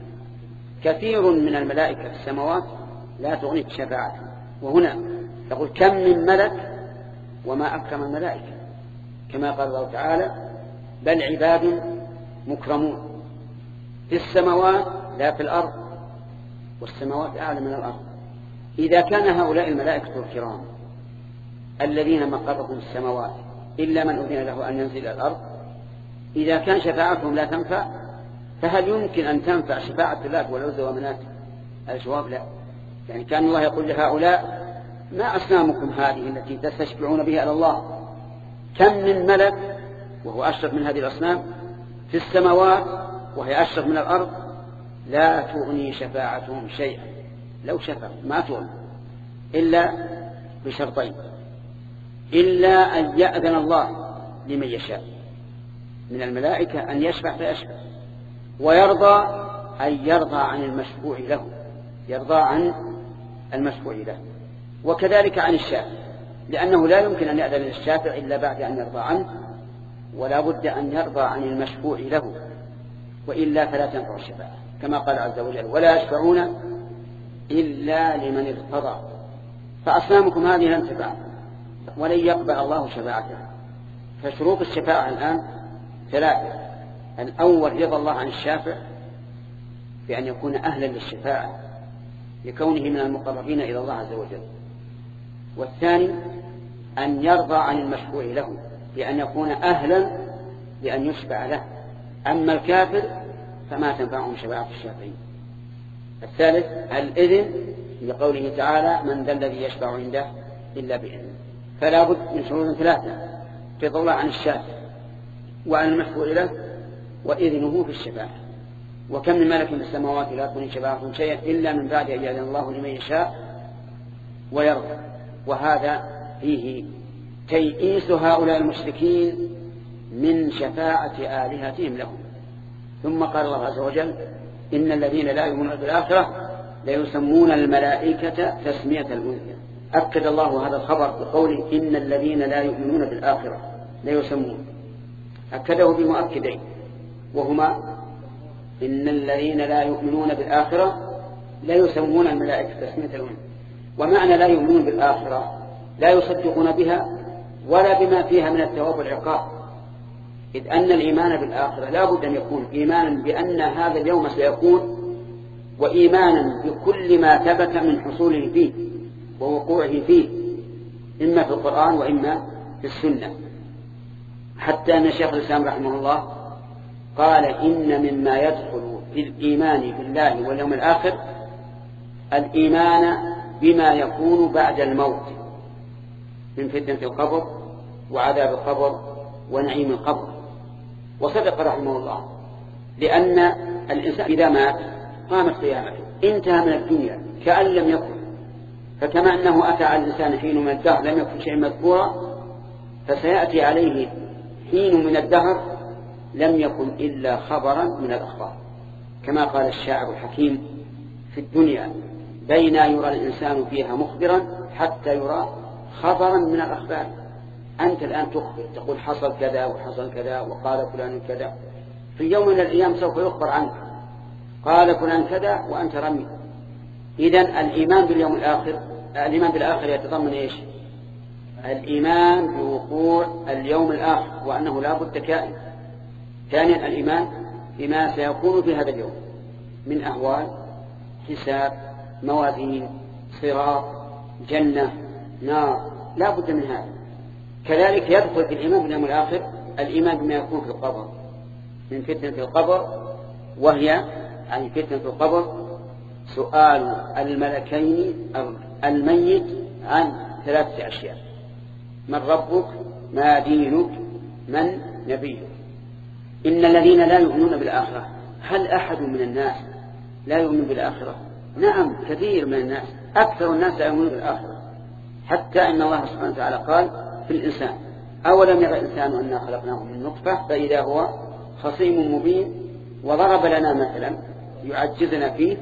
كثير من الملائكة في السماوات لا تغني شفاعتهم. وهنا تقول كم من ملك وما أكرم الملائكة، كما قال الله تعالى بل عباد مكرمون في السماوات لا في الأرض، والسماوات أعلى من الأرض. إذا كان هؤلاء الملائكة الكرام الذين مقرهم السماوات إلا من أذن له أن ينزل إلى الأرض، إذا كان شفاعتهم لا تنفع، فهل يمكن أن تنفع شفاعة اللات والعزى ومنات؟ الجواب لا. يعني كان الله يقول لهؤلاء ما أصنامكم هذه التي تستشفعون بها إلى الله؟ كم من ملك وهو أشرف من هذه الأصنام في السماوات وهي أشرف من الأرض لا تغني شفاعتهم شيئا، لو شفعوا ما تغني إلا بشرطين: إلا أن يأذن الله لمن يشاء من الملائكة أن يشفع فيشفع، ويرضى أن يرضى عن المشفوع له، يرضى عن المشفوع له، وكذلك عن الشافع، لأنه لا يمكن أن يأذن للشافع إلا بعد أن يرضى عنه، ولا بد أن يرضى عن المشفوع له، وإلا فلا تنفع الشفاعة، كما قال عز وجل ولا يشفعون إلا لمن ارتضى. فأصنامكم هذه لن تنفع ولن يقبل الله شفاعتها. فشروط الشفاعة الآن ثلاثة: الأول رضا الله عن الشافع بأن يكون أهلا للشفاعة لكونه من المقربين إلى الله عز وجل، والثاني أن يرضى عن المشفوع له بأن يكون أهلا لأن يشفع له، أما الكافر فما تنفعهم شفاعة الشافعين. الثالث الإذن لقوله تعالى من ذا الذي يشفع عنده إلا بإذنه. فلا بد من شروط ثلاثة: رضا الله عن الشافع وعن المشفوع له وإذنه في الشفاعة. وكم من ملك في السماوات لا تغني شفاعتهم شيئا إلا من بعد أن يأذن الله لمن يشاء ويرضى. وهذا فيه تيئيس هؤلاء المشركين من شفاعة آلهتهم لهم. ثم قال الله عز وجل إن الذين لا يؤمنون بالآخرة ليسمون الملائكة تسمية الأنثى. أكد الله هذا الخبر بقوله إن الذين لا يؤمنون بالآخرة ليسمون، أكده بمؤكدين، وهما إن الذين لا يؤمنون بالآخرة ليسمون الملائكة تسمية الأنثى. ومعنى لا يؤمنون بالآخرة لا يصدقون بها ولا بما فيها من الثواب والعقاب، إذ أن الإيمان بالآخرة لا بد أن يكون إيمانا بأن هذا اليوم سيكون، وإيمانا بكل ما ثبت من حصوله فيه ووقوعه فيه، إما في القرآن وإما في السنة. حتى أن شيخ الإسلام رحمه الله قال إن مما يدخل في الإيمان بالله واليوم الآخر الإيمان بما يكون بعد الموت من فتنة القبر وعذاب القبر ونعيم القبر. وصدق رحمه الله، لأن الإنسان إذا مات قامت قيامته، انتهى من الدنيا كأن لم يكن. فكما أنه أتى على الإنسان حين من الدهر لم يكن شيء مذكورا، فسيأتي عليه حين من الدهر لم يكن إلا خبرا من الأخبار، كما قال الشاعر الحكيم في الدنيا بين يرى الإنسان فيها مخبرا حتى يرى خبرا من الأخبار. أنت الآن تخبر تقول حصل كذا وحصل كذا وقال فلان كذا، في يوم من الأيام سوف يخبر عنك قال فلان كذا وأنت رمي. إذن الإيمان باليوم الآخر، الإيمان بالآخر يتضمن إيش؟ الإيمان بوقوع اليوم الآخر وأنه لا بد كائن. ثانيا الإيمان بما سيكون في هذا اليوم من أهوال، حساب، موازين، صراط، جنة، نار، لا بد من هذا. كذلك يدخل في الإيمان باليوم الآخر الإيمان بما يكون في القبر من فتنة القبر، وهي يعني فتنة القبر سؤال الملكين الميت عن ثلاثة أشياء: من ربك، ما دينك، من نبيك. إن الذين لا يؤمنون بالآخرة، هل أحد من الناس لا يؤمن بالآخرة؟ نعم، كثير من الناس، أكثر الناس لا يؤمنون بالآخرة، حتى إن الله سبحانه وتعالى قال في الإنسان: أولم يرى الإنسان أننا خلقناه من نطفة فإذا هو خصيم مبين، وضرب لنا مثلا يعجزنا فيه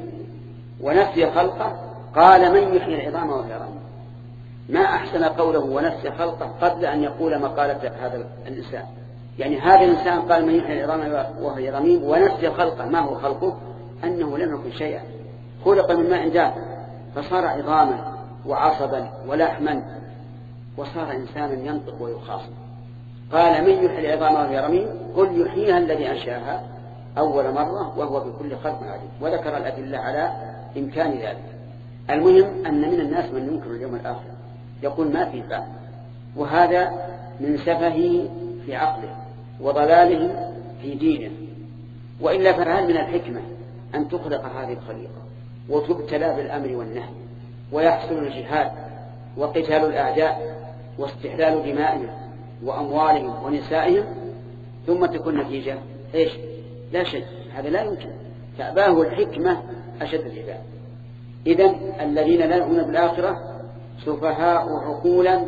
ونسي خلقه، قال: من يحيي العظام وهي رميم. ما أحسن قوله ونسي خلقه قبل أن يقول مقالة هذا الإنسان. يعني هذا الإنسان قال: من يحيي العظام وهي رميم، ونسي خلقه. ما هو خلقه؟ أنه لم يكن شيئا، خلق من ماء دافئ فصار عظاما وعصبا ولحما وصار إنسانا ينطق ويخاصم. قال: من يحيي العظام وهي رميم، قل يحييها الذي أنشاها أول مرة وهو بكل خلق عليم. وذكر الأدلة على إمكان ذلك. المهم أن من الناس من ينكر اليوم الآخر، يقول ما في فهم، وهذا من سفهه في عقله وضلاله في دينه. وإلا فهل من الحكمة أن تخلق هذه الخليقة وتبتلى بالأمر والنهي ويحصل الجهاد وقتال الأعداء واستحلال دمائهم وأموالهم ونسائهم، ثم تكون نتيجة إيش؟ لا شيء. هذا لا يمكن. فأباه الحكمة أشد العباد. إذن الذين لا يؤمنون بالآخرة سفهاء عقولا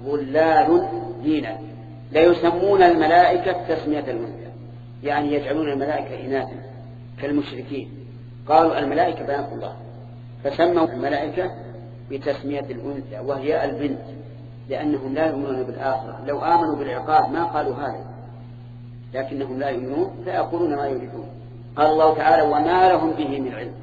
ضلال دينا. لا يسمون الملائكة تسمية الأنثى، يعني يجعلون الملائكة إناثا كالمشركين، قالوا الملائكة بنات الله، فسموا الملائكة بتسمية الأنثى وهي البنت، لأنهم لا يؤمنون بالآخرة. لو آمنوا بالعقاب ما قالوا هذا، لكنهم لا يؤمنون فيقولون ما يريدون. قال الله تعالى: وما لهم به من علم.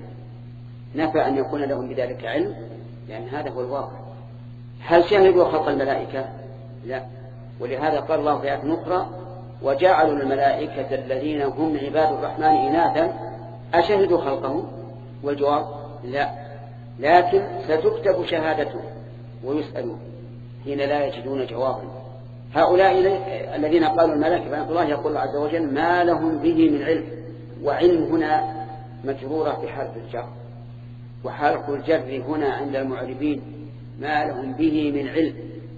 نفى أن يكون لهم بذلك علم، لأن هذا هو الواقع. هل شهدوا خلق الملائكة؟ لا. ولهذا قال الله في آية أخرى: وجعلوا الملائكة الذين هم عباد الرحمن إناثا أشهدوا خلقهم؟ والجواب: لا، لكن ستكتب شهادتهم ويسألون حين لا يجدون جوابا. هؤلاء الذين قالوا الملائكة بنات الله يقول الله عز وجل: ما لهم به من علم. وعلم هنا مجرورة بحرف الجر، وحرف الجر هنا عند المعربين ما لهم به من علم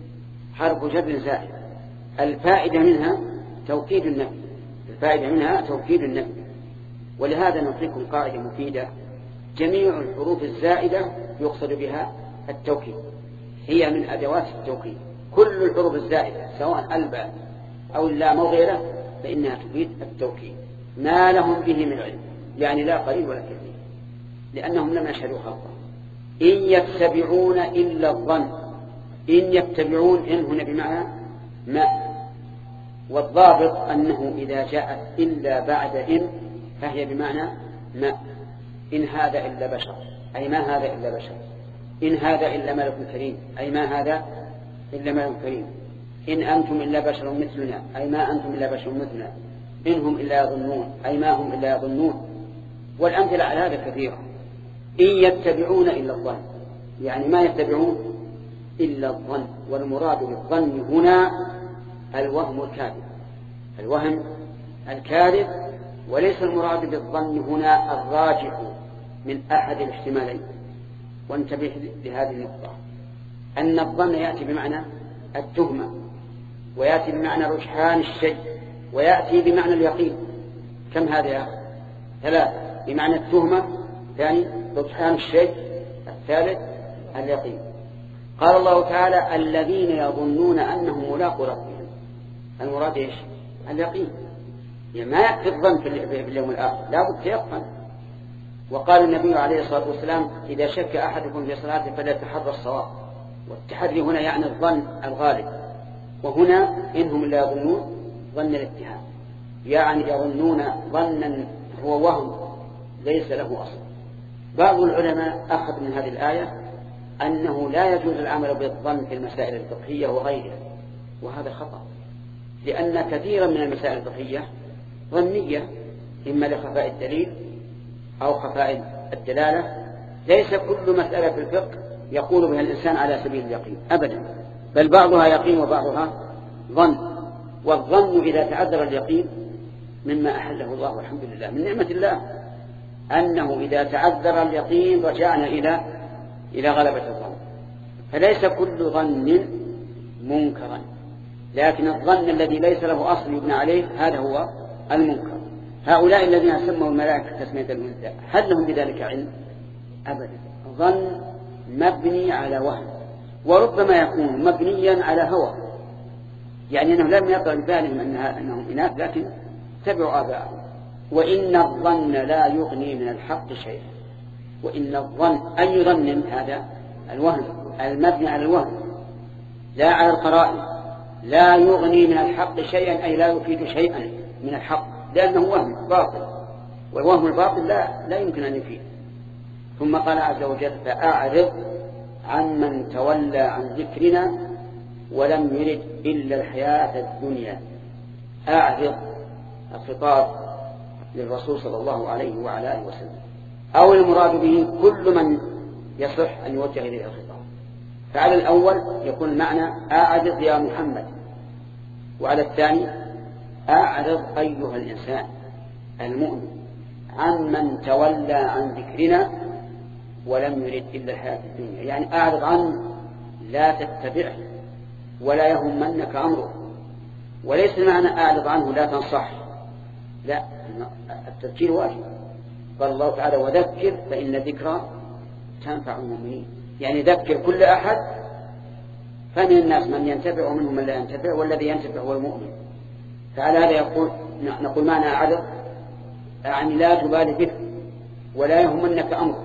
حرف جر زائد. الفائدة منها توكيد النفي، الفائدة منها توكيد النفي. ولهذا نعطيكم قاعدة مفيدة: جميع الحروف الزائدة يقصد بها التوكيد، هي من أدوات التوكيد. كل الحروف الزائدة سواء الباء أو اللام أو غيره فإنها تفيد التوكيد. ما لهم به من علم، يعني لا قليل ولا كثير، لأنهم لم يشهدوا خلقه. إن يتبعون إلا الظن. إن يتبعون إن هنا بمعنى ما، والضابط أنه إذا جاءت إلا بعد إن فهي بمعنى ما. إن هذا إلا بشر، أي ما هذا إلا بشر. إن هذا إلا ملك كريم، أي ما هذا إلا ملك كريم. إن أنتم إلا بشر مثلنا، أي ما أنتم إلا بشر مثلنا. إن هم إلا يظنون، أي ما هم إلا يظنون. والأمثلة على هذا كثيرة. إن يتبعون إلا الظن، يعني ما يتبعون إلا الظن. والمراد بالظن هنا الوهم الكاذب، الوهم الكاذب، وليس المراد بالظن هنا الراجح من أحد الاحتمالين. وانتبه لهذه النقطة، أن الظن يأتي بمعنى التهمة، ويأتي بمعنى رجحان الشيء، ويأتي بمعنى اليقين. كم هذا يا أخي؟ ثلاثة: بمعنى التهمة، ثاني رجحان الشيء، الثالث اليقين. قال الله تعالى: الذين يظنون أنهم ملاقو ربهم. المراد إيش؟ اليقين. يعني ما يأتي الظن في اليوم الآخر، لا بد يقن. وقال النبي عليه الصلاة والسلام: إذا شك أحدكم في صلاته فليتحرى الصواب. والتحري هنا يعني الظن الغالب. وهنا إنهم لا يظنون ظن الاتهام، يعني يظنون ظنا هو وهم ليس له أصل. بعض العلماء أخذ من هذه الآية أنه لا يجوز العمل بالظن في المسائل الفقهية وغيرها، وهذا خطأ، لأن كثيرا من المسائل الفقهية ظنية، إما لخفاء الدليل أو خفاء الدلالة. ليس كل مسألة في الفقه يقول بها الإنسان على سبيل اليقين أبدا، بل بعضها يقين وبعضها ظن. والظن إذا تعذر اليقين مما أحله الله والحمد لله. من نعمة الله أنه إذا تعذر اليقين رجعنا إلى إلى غلبة الظن. فليس كل ظن منكرا، لكن الظن الذي ليس له أصل يبنى عليه هذا هو المنكر. هؤلاء الذين سموا الملائكة تسمية الأنثى هل لهم بذلك علم؟ أبدا. ظن مبني على وهم، وربما يكون مبنيا على هوى، يعني أنه لم يطلع ببالهم أنها أنهم إناث لكن تبعوا آباءهم. وإن الظن لا يغني من الحق شيئا. وإن الظن أي ظن هذا؟ الوهم المبني على الوهم لا على القرائن. لا يغني من الحق شيئا أي لا يفيد شيئا من الحق، لأنه وهم باطل، والوهم الباطل لا, لا يمكن أن يفيد. ثم قال عز وجل فأعرض عن من تولى عن ذكرنا ولم يرد إلا الحياة الدنيا. أعرض الخطاب للرسول صلى الله عليه وعلى آله وسلم، أو المراد به كل من يصح أن يوجه إليه الخطاب. فعلى الأول يكون المعنى أعرض يا محمد، وعلى الثاني أعرض أيها الإنسان المؤمن عن من تولى عن ذكرنا ولم يرد إلا الحياة الدنيا. يعني أعرض عنه، لا تتبعه ولا يهمنك أمره. وليس المعنى أعرض عنه لا تنصح، لا، التذكير واجب. قال الله تعالى وذكر فإن ذكرى تنفع المؤمنين، يعني ذكر كل أحد، فمن الناس من ينتفع ومنهم من لا ينتفع، والذي ينتفع هو المؤمن. فعلى هذا يقول نقول معنى أعرض يعني لا تبالي به ولا يهمنك أمره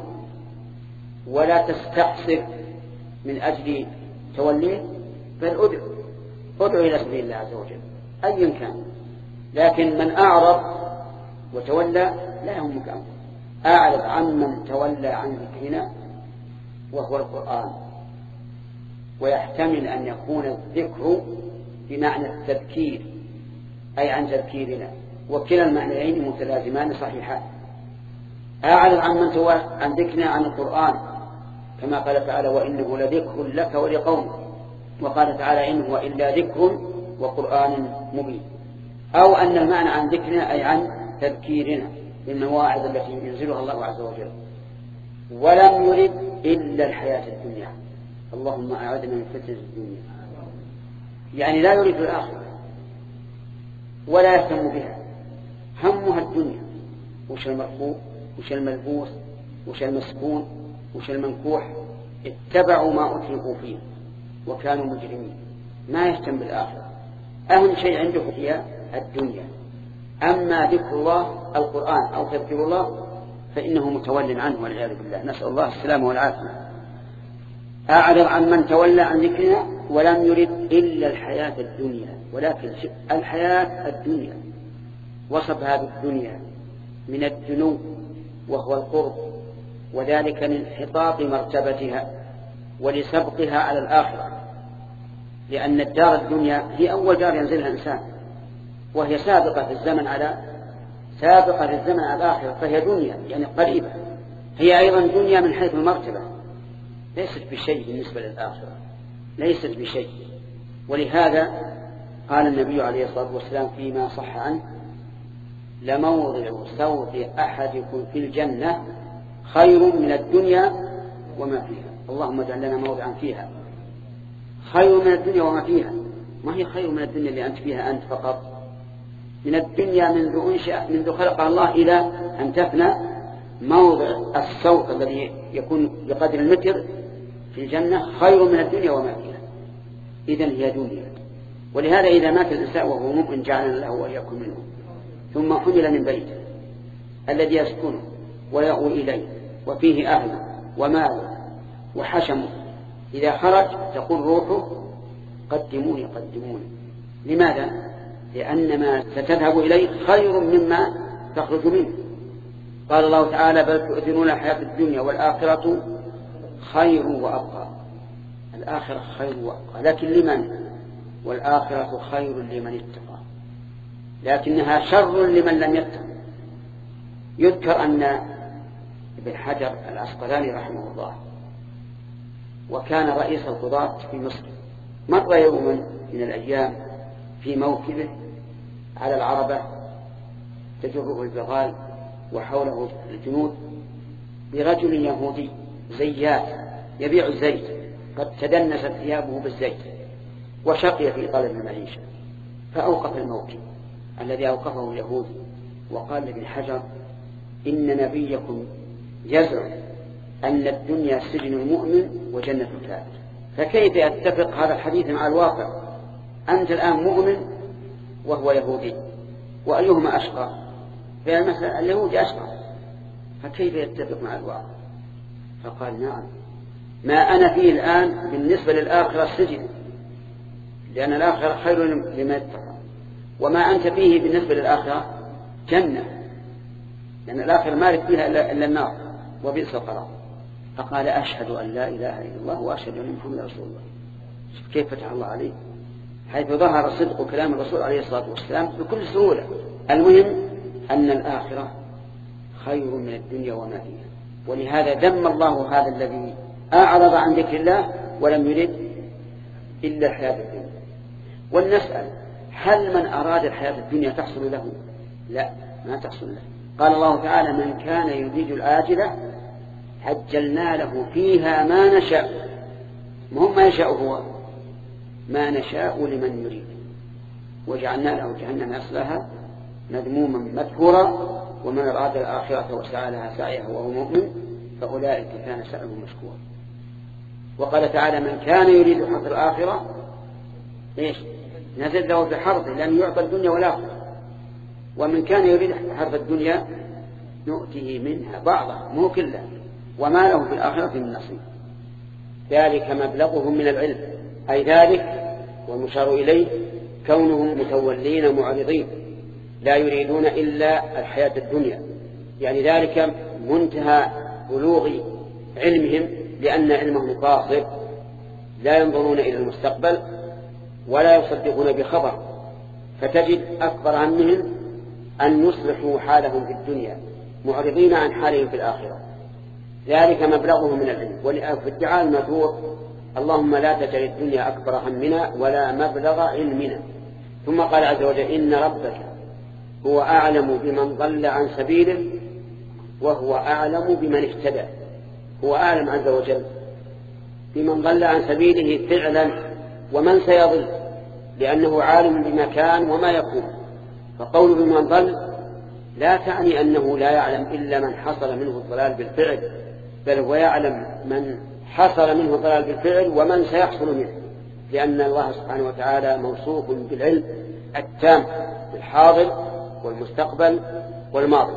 ولا تستحسر من أجل توليه، بل أدعو أدعو إلى سبيل الله عز وجل أيا كان. لكن من أعرض وتولى لا يهمك أمره. أعرض عن من تولى عن ذكرنا وهو القرآن. ويحتمل أن يكون الذكر بمعنى التذكير أي عن تذكيرنا، وكلا المعنيين متلازمان صحيحان. أعرض عن من تولى عن ذكرنا عن القرآن، كما قال تعالى وإنه لذكر لك ولقومك، وقال تعالى إنه إلا ذكر وقرآن مبين. أو أن المعنى عن ذكرنا أي عن تذكيرنا بالمواعظ التي ينزلها الله عز وجل. ولم يرد إلا الحياة الدنيا، اللهم أعذنا من فتنة الدنيا. يعني لا يريد الآخرة ولا يهتم بها، همها الدنيا. وش المرفوع وش الملبوس وش المسكون وش المنكوح. اتبعوا ما أتركوا فيه وكانوا مجرمين. ما يهتم بالآخرة، أهم شيء عنده هي الدنيا. أما ذكر الله القرآن أو تذكر الله فإنه متول عنه والعياذ بالله، نسأل الله السلامة والعافية. أعرض عن من تولى عن ذكرنا ولم يرد إلا الحياة الدنيا. ولكن الحياة الدنيا وصف هذه الدنيا من الدنو وهو القرب، وذلك لانحطاط مرتبتها ولسبقها على الآخرة، لأن الدار الدنيا هي أول دار ينزلها الإنسان، وهي سابقة في الزمن على سابقة في الزمن على الآخرة، فهي دنيا يعني قريبة. هي أيضا دنيا من حيث المرتبة، ليست بشيء بالنسبة للآخرة، ليست بشيء. ولهذا قال النبي عليه الصلاة والسلام فيما صح عنه لموضع صوت أحدكم في الجنة خير من الدنيا وما فيها. اللهم اجعل لنا موضعا فيها. خير من الدنيا وما فيها، ما هي خير من الدنيا اللي أنت فيها أنت فقط. من الدنيا منذ أنشأ منذ خلق الله إلى أن تفنى، موضع الصوت الذي يكون بقدر المتر في الجنة خير من الدنيا وما فيها. إذن هي دنيا. ولهذا إذا مات الإنسان وهو مؤمن جعلنا له وليكن منه، ثم حمل من بيته الذي يسكنه ويأوي إليه وفيه أهله وماله وحشمه، إذا خرج تقول روحه قدموني قدموني. لماذا؟ لأن ما ستذهب إليه خير مما تخرج منه. قال الله تعالى بل تؤثرون الحياة الدنيا والآخرة خير وأبقى. الآخرة خير وأبقى، لكن لمن؟ والآخرة خير لمن اتقى، لكنها شر لمن لم يتق. يذكر أن ابن حجر العسقلاني رحمه الله وكان رئيس القضاة في مصر، مر يوما من الأيام في موكبه على العربة تجره البغال وحوله الجنود برجل يهودي زيات يبيع الزيت قد تدنست ثيابه بالزيت وشقي في طلب المعيشة، فأوقف الموكب الذي أوقفه اليهود وقال لابن حجر إن نبيكم يزعم أن الدنيا سجن المؤمن وجنة الكافر، فكيف يتفق هذا الحديث مع الواقع؟ أنت الآن مؤمن وهو يهودي، وأيهما أشقى؟ فمثلا اليهودي أشقى، فكيف يتفق مع الواقع؟ فقال نعم، ما أنا فيه الآن بالنسبة للآخرة السجن، لأن الآخرة خير لما يتقى، وما أنت فيه بالنسبة للآخرة جنة، لأن الآخرة ما لك فيها إلا النار وبئس القرار. فقال أشهد أن لا إله إلا الله وأشهد أن محمدا رسول الله. كيف فتح الله عليه، حيث ظهر صدق كلام الرسول عليه الصلاة والسلام بكل سهولة. المهم أن الآخرة خير من الدنيا وما فيها، ولهذا ذم الله هذا الذي أعرض عن ذكر الله ولم يرد إلا الحياة الدنيا. ونسأل هل من أراد الحياة الدنيا تحصل له؟ لا، ما تحصل له. قال الله تعالى من كان يريد العاجلة عجلنا له فيها ما نشاء، مهم ما يشاء هو ما نشاء لمن يريد، وجعلنا له جهنم يصلاها مذموما مدحورا ومن أراد الآخرة وسعى لها سعيها وهو مؤمن فأولئك كان سعيهم مشكورا. وقال تعالى من كان يريد حظ الآخرة إيش نزل له في حرثه لأن يعطى الدنيا والآخرة، ومن كان يريد حرث الدنيا نؤته منها بعضها مو كلها وما له في الآخرة من نصيب. ذلك مبلغهم من العلم، أي ذلك والمشار إليه كونهم متولين معرضين لا يريدون إلا الحياة الدنيا، يعني ذلك منتهى بلوغ علمهم، لأن علمهم قاصر لا ينظرون إلى المستقبل ولا يصدقون بخبر، فتجد أكبر همهم أن يصلحوا حالهم في الدنيا معرضين عن حالهم في الآخرة. ذلك مبلغهم من العلم. وفي الدعاء المذكور اللهم لا تجعل الدنيا أكبر همنا ولا مبلغ علمنا. ثم قال عز وجل إن ربك هو أعلم بمن ضل عن سبيله وهو أعلم بمن اهتدى. هو أعلم عز وجل بمن ضل عن سبيله فعلا ومن سيضل، لأنه عالم بما كان وما يكون. فقول بمن ضل لا تعني أنه لا يعلم إلا من حصل منه الضلال بالفعل، بل هو يعلم من حصل منه الضلال بالفعل ومن سيحصل منه، لأن الله سبحانه وتعالى موصوف بالعلم التام بالحاضر والمستقبل والماضي.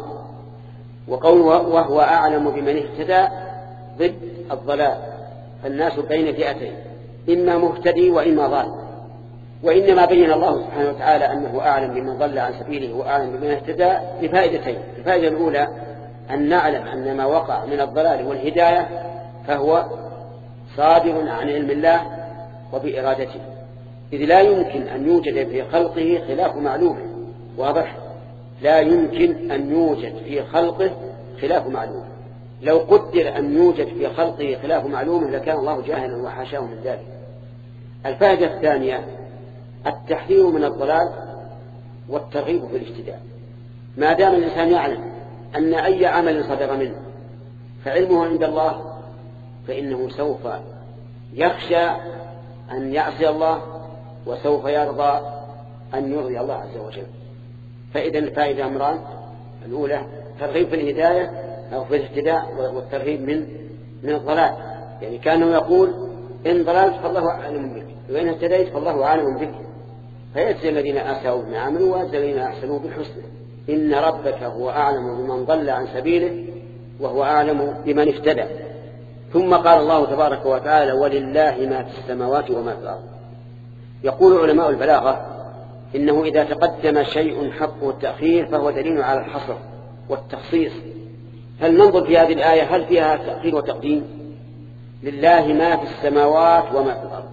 وقوله وهو أعلم بمن اهتدى ضد الضلال، فالناس بين فئتين إما مهتدي وإما ضال، وإنما بين الله سبحانه وتعالى أنه أعلم بمن ضل عن سبيله وأعلم بمن اهتدى لفائدتين. الفائدة الأولى أن نعلم أن ما وقع من الضلال والهداية فهو صادر عن علم الله وبإرادته، إذ لا يمكن أن يوجد في خلقه خلاف معلومه. واضح؟ لا يمكن أن يوجد في خلقه خلاف معلومه. لو قدر أن يوجد في خلقه خلاف معلومه لكان الله جاهلا وحاشاه من ذلك. الفائدة الثانية التحذير من الضلال والترغيب في الاهتداء. ما دام الإنسان يعلم أن أي عمل صدر منه فعلمه عند الله، فإنه سوف يخشى أن يعصي الله وسوف يرضى أن يرضي الله عز وجل. فإذا الفائدة أمران: الأولى ترغيب في الهداية أو في الاهتداء، والترغيب من من الضلال، يعني كانه يقول إن ضللت فالله أعلم بك وإن اهتديت فالله أعلم بك، فيجزي الذين آسوا بما عملوا ويجزي الذين أحسنوا بالحسنى. إن ربك هو أعلم بمن ضل عن سبيله وهو أعلم بمن اهتدى. ثم قال الله تبارك وتعالى ولله ما في السماوات وما في الأرض. يقول علماء البلاغة إنه إذا تقدم شيء حقه التأخير فهو دليل على الحصر والتخصيص. هل ننظر في هذه الآية هل فيها تأخير وتقديم؟ لله ما في السماوات وما في الأرض.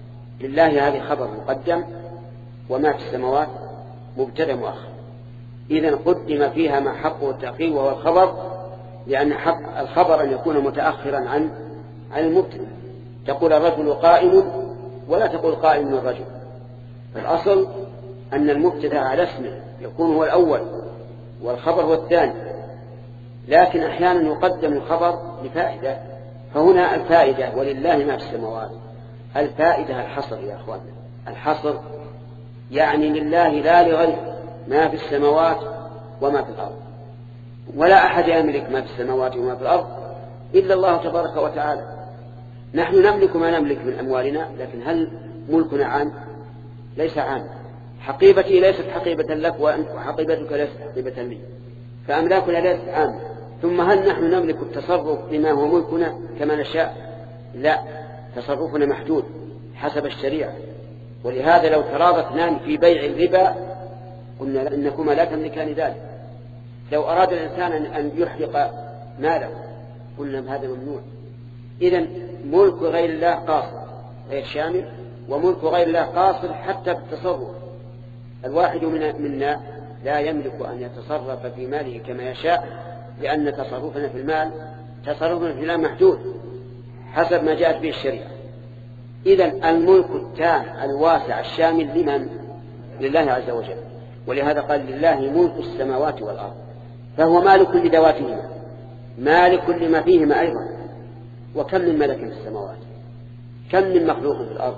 لله هذه خبر مقدم، وما في السماوات مبتدأ مؤخر. إذن قدم فيها ما حقه التأخير وهو الخبر، لأن حق الخبر أن يكون متأخرا عن عن المبتدأ. تقول الرجل قائم ولا تقول قائم من الرجل. فالأصل أن المبتدأ على اسمه يكون هو الأول، والخبر هو الثاني، لكن أحيانا يقدم الخبر لفائدة، فهنا الفائدة ولله ما في السماوات. الفائدة الحصر يا أخواننا، الحصر يعني لله لا لغير ما في السماوات وما في الأرض، ولا أحد يملك ما في السماوات وما في الأرض إلا الله تبارك وتعالى. نحن نملك ما نملك من أموالنا، لكن هل ملكنا عام؟ ليس عام. حقيبتي ليست حقيبة لك وحقيبتك ليست حقيبة لي، فأملاكنا ليست عامة. ثم هل نحن نملك التصرف بما هو ملكنا كما نشاء؟ لا، تصرفنا محدود حسب الشريعة. ولهذا لو تراضى اثنان في بيع الربا قلنا إنكما لا تملكان ذلك. لو أراد الإنسان أن يحرق ماله قلنا هذا ممنوع. إذن ملك غير الله قاصر غير شامل، وملك غير الله قاصر حتى بالتصرف. الواحد منا لا يملك أن يتصرف في ماله كما يشاء، لأن تصرفنا في المال تصرفنا في المال محدود حسب ما جاءت به الشريعة. إذن الملك التام الواسع الشامل لمن؟ لله عز وجل. ولهذا قال لله ملك السماوات والأرض، فهو مالك لذواتهما مالك لما فيهما أيضا. وكم من ملك في السماوات، كم من مخلوق في الأرض،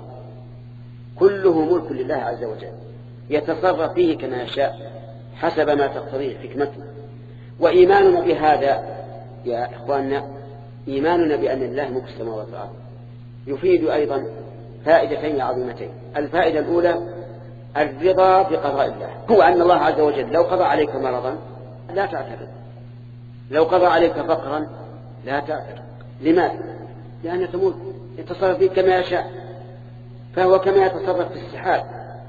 كله ملك لله عز وجل، يتصرف فيه كما يشاء حسب ما تقتضيه حكمته. وإيماننا بهذا يا إخواننا، إيماننا بأن الله ملك السماوات والأرض يفيد أيضا فائدتين عظيمتين. الفائدة الأولى الرضا بقضاء الله، هو أن الله عز وجل لو قضى عليك مرضا لا تعترض، لو قضى عليك فقرا لا تعترض. لماذا؟ لأنه ملك يتصرف فيه كما يشاء. فهو كما يتصرف في السحاب،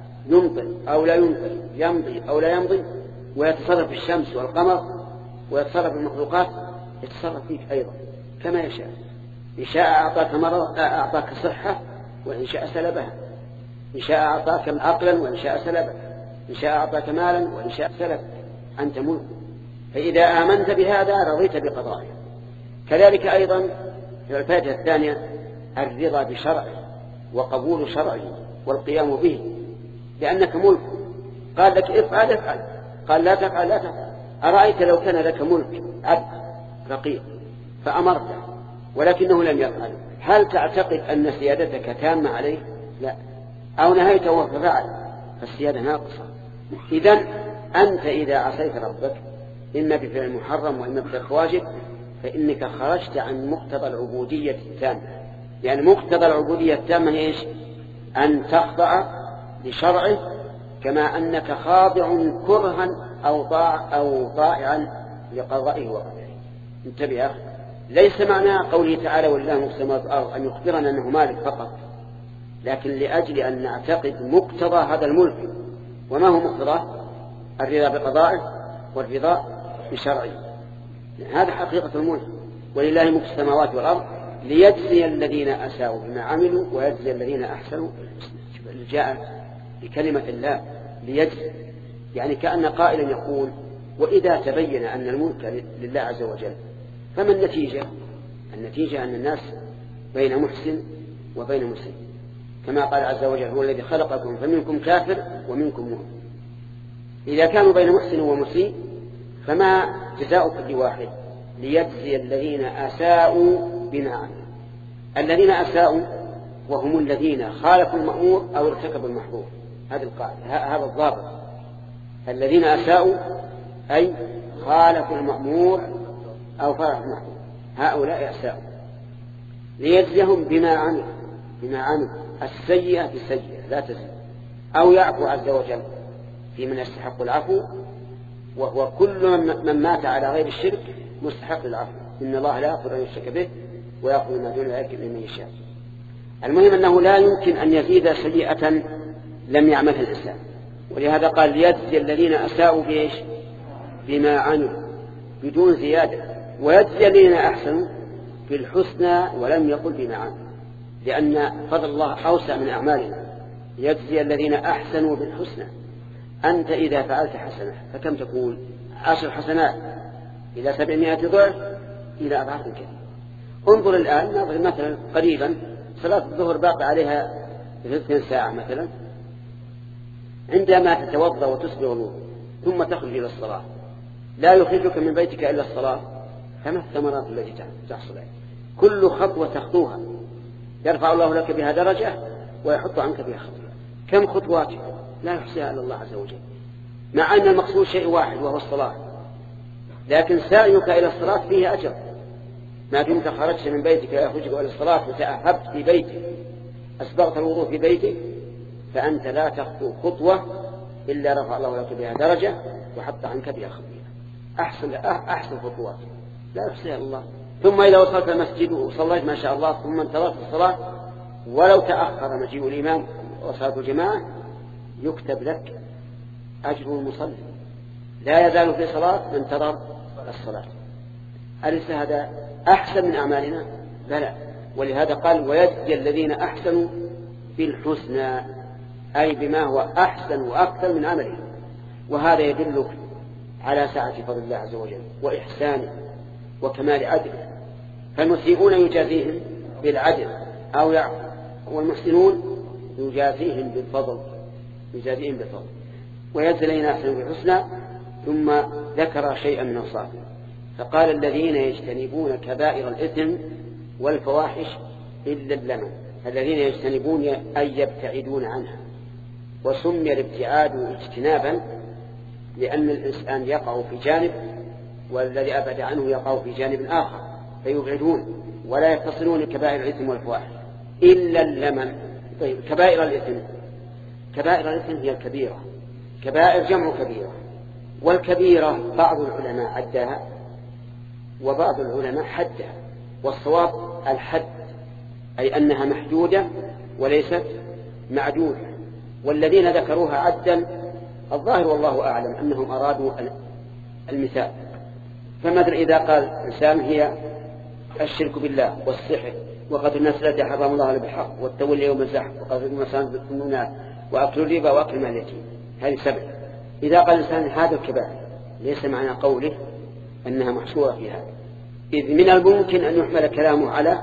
يمطر أو لا يمطر، يمضي أو لا يمضي، ويتصرف في الشمس والقمر، ويتصرف في المخلوقات، يتصرف فيك أيضا كما يشاء. إن شاء أعطاك مرض أعطاك صحة، وإن شاء سلبها. إن شاء أعطاك عقلا، وإن شاء سلبك. إن شاء أعطاك مالا، وإن شاء سلبك. أنت ملك. فإذا آمنت بهذا رضيت بقضائه. كذلك أيضا الفائدة الثانية الرضا بشرعه وقبول شرعه والقيام به، لأنك ملك. قال لك افعل افعل، قال لا تفعل لا تفعل. أرأيت لو كان لك ملك عبد رقيق فأمرته ولكنه لم يفعل، هل تعتقد أن سيادتك تامة عليه؟ لا. أو نهيته ففعل، فالسيادة ناقصة. إذن أنت إذا عصيت ربك إما بفعل المحرم وإما بترك واجب فإنك خرجت عن مقتضى العبودية التامة. يعني مقتضى العبودية التامة إيش؟ أن تخضع لشرعه كما أنك خاضع كرها أو طاع أو طائعا لقضائه وقدره. انتبه يا أخي، ليس معنى قوله تعالى ولله ملك السماوات والأرض أن يخبرنا أنه مالك فقط، لكن لأجل أن نعتقد مقتضى هذا الملك. وما هو مقتضى؟ الرضا بقضائه والرضا بشرعه. هذا حقيقة الملك. ولله ملك السماوات والأرض ليجزي الذين أساءوا بما عملوا ويجزي الذين أحسنوا. جاء بكلمة الله ليجزي، يعني كأن قائلا يقول وإذا تبين أن الملك لله عز وجل فما النتيجة؟ النتيجة أن الناس بين محسن وبين مسلم، كما قال عز وجل هو الذي خلقكم فمنكم كافر ومنكم مؤمن. إذا كانوا بين محسن ومسيء فما جزاء كل واحد؟ ليجزي الذين أساءوا بما عملوا. الذين أساءوا وهم الذين خالفوا المأمور أو ارتكبوا المحظور. هذه القاعدة، هذا الضابط. الذين أساءوا أي خالفوا المأمور أو فعلوا المحظور، هؤلاء أساءوا. ليجزيهم بما عملوا، بما عملوا السيئة بسيئة لا تزيد، أو يعفو عز وجل في من يستحق العفو، وهو كل من مات على غير الشرك مستحق العفو. إن الله لا يغفر أن يشرك به ويغفر ما دون ذلك لمن يشاء. المهم أنه لا يمكن أن يزيد سيئة لم يعملها الإنسان. ولهذا قال ليجزي الذين أساءوا بإيش؟ بما عملوا بدون زيادة، ويجزي الذين أحسنوا بالحسنى ولم يقل بما عملوا، لأن فضل الله أوسع من أعمالنا. يجزي الذين أحسنوا بالحسنى. أنت إذا فعلت حسنة فكم تكون؟ عشر حسنات إلى سبعمائة ضعف إلى أضعاف كثيرة. انظر الآن، نظر مثلا قريبا صلاة الظهر باقي عليها ثلاثين ساعة مثلا، عندما تتوضأ وتسبغ الوضوء ثم تخرج إلى الصلاة لا يخرجك من بيتك إلا الصلاة، فما الثمرات التي تحصل عليها؟ كل خطوة تخطوها يرفع الله لك بها درجة ويحط عنك بها خطوة. كم خطوات لا يحصيها إلا الله عز وجل، مع أن المقصود شيء واحد وهو الصلاة، لكن سعيك إلى الصلاة فيه أجر. ما دمت خرجت من بيتك يخرجك إلى الصلاة وتأهبت في بيتك، أسبغت الوضوء في بيتك، فأنت لا تخطو خطوة إلا رفع الله لك بها درجة وحط عنك بها خطيئة. أحسن أحسن خطوات لا يحصيها الله. ثم إذا وصلت المسجد وصليت ما شاء الله ثم انتظرت الصلاة، ولو تأخر مجيء الإمام وصلاة الجماعة يكتب لك أجر المصلي، لا يزال في صلاة من انتظر الصلاة. أليس هذا أحسن من أعمالنا؟ بلى. ولهذا قال ويجزي الذين أحسنوا بالحسنى، أي بما هو أحسن وأكثر من عمله. وهذا يدلك على سعة فضل الله عز وجل وإحسانه وكمال عدله. فالمسيئون يجازيهم بالعدل أو يعفو، والمحسنون يجازيهم بالفضل يجازيهم بالفضل. ويجزي الذين أحسنوا بالحسنى، ثم ذكر شيئا من الصالح فقال الذين يجتنبون كبائر الإثم والفواحش إلا اللمم. الذين يجتنبون أي يبتعدون عنها. وسمي الابتعاد اجتنابا لأن الإنسان يقع في جانب والذي أبعد عنه يقع في جانب آخر، فيبعدون ولا يتصلون كبائر الإثم والفواحش إلا اللمم. طيب كبائر الإثم، كبائر الإثم هي الكبيرة. كبائر جمع كبيرة، والكبيرة بعض العلماء عدها وبعض العلماء حدها، والصواب الحد، أي أنها محدودة وليست معدودة. والذين ذكروها عدا الظاهر والله أعلم أنهم أرادوا المثال. فمثلا إذا قال إنسان هي الشرك بالله والسحر وقتل الناس التي حرم الله عليه بالحق والتولي يوم الزحف وقتل المساند بالثمانات وأكل الربا وأكل مال اليتيم، هذه سبع. إذا قال الإنسان هذا الكبائر ليس معنى قوله أنها محصورة في هذا، إذ من الممكن أن يحمل كلامه على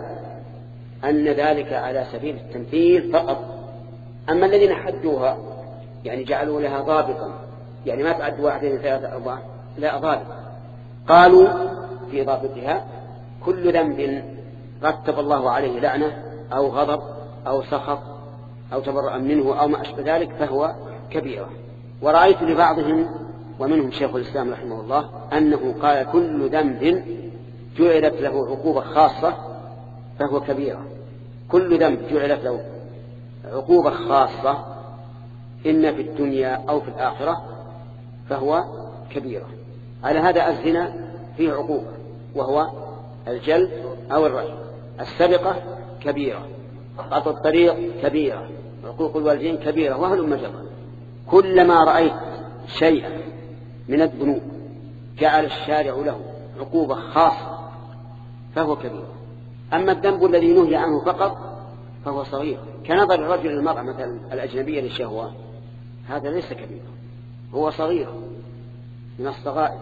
أن ذلك على سبيل التمثيل فقط. أما الذين حدوها يعني جعلوا لها ضابطا، يعني ما تعد واحدين ثلاثة أربعة، لا ضابط. قالوا في ضابطها كل ذنب رتب الله عليه لعنة أو غضب أو سخط أو تبرأ منه أو ما أشبه ذلك فهو كبيرة. ورأيت لبعضهم ومنهم شيخ الإسلام رحمه الله أنه قال كل ذنب جعلت له عقوبة خاصة فهو كبيرة. كل ذنب جعلت له عقوبة خاصة إما في الدنيا أو في الآخرة فهو كبيرة. على هذا الزنا فيه عقوبة وهو الجلد أو الرجم، السرقة كبيرة، قطع الطريق كبيرة، عقوق الوالدين كبيرة، وهل مجرد. كلما رأيت شيئا من الذنوب جعل الشارع له عقوبة خاصة فهو كبير. أما الذنب الذي نهي عنه فقط فهو صغير، كنظر الرجل للمرأة مثلا الأجنبية للشهوة، هذا ليس كبير، هو صغير من الصغائر.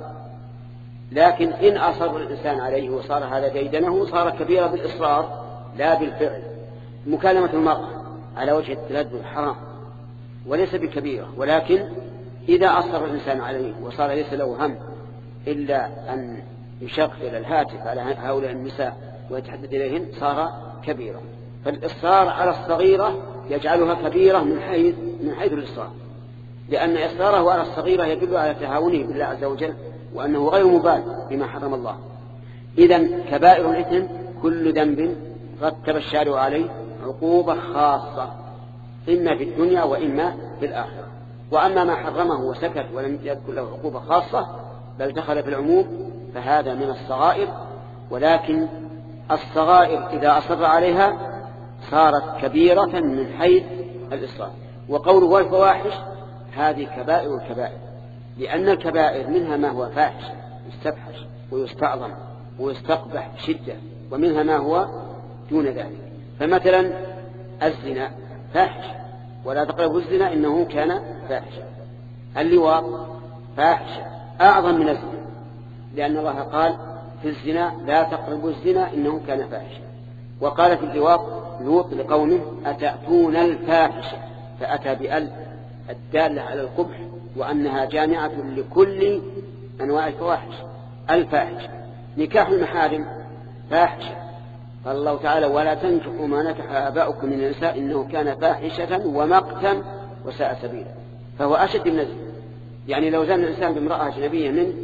لكن إن أصر الإنسان عليه وصار هذا ديدنه صار كبيرا بالإصرار لا بالفعل. مكالمة المرأة على وجه التلذذ حرام وليس بكبيرة، ولكن إذا أصر الإنسان عليه وصار ليس له هم إلا أن يشغل الهاتف على هؤلاء النساء ويتحدث إليهن صار كبيرا. فالإصرار على الصغيرة يجعلها كبيرة من حيث من حيث الإصرار، لأن إصراره على الصغيرة يدل على تهاونه بالله عز وجل وأنه غير مبال بما حرم الله. إذن كبائر الإثم كل ذنب رتب الشارع عليه عقوبة خاصة إما في الدنيا وإما في الآخرة. وأما ما حرمه وسكت ولم يذكر له عقوبة خاصة بل دخل في العموم فهذا من الصغائر. ولكن الصغائر إذا أصر عليها صارت كبيرة من حيث الإصرار. وقوله والفواحش هذه كبائر الكبائر، لأن الكبائر منها ما هو فاحش يستفحش ويستعظم ويستقبح بشدة، ومنها ما هو دون ذلك. فمثلا الزنا فاحش ولا تقربوا الزنا إنه كان فاحشا. اللواط فاحش أعظم من الزنا، لأن الله قال في الزنا لا تقربوا الزنا إنه كان فاحشا. وقال في اللواط لوط لقومه أتأتون الفاحشة، فأتى بأل الدالة على القبح وأنها جامعة لكل أنواع الفواحش الفاحشة. نكاح المحارم فاحشة، قال الله تعالى ولا تنكحوا ما نكح آباؤكم من النساء إنه كان فاحشة ومقتا وساء سبيلا، فهو أشد من الزنا. يعني لو زن الإنسان بامرأة أجنبية منه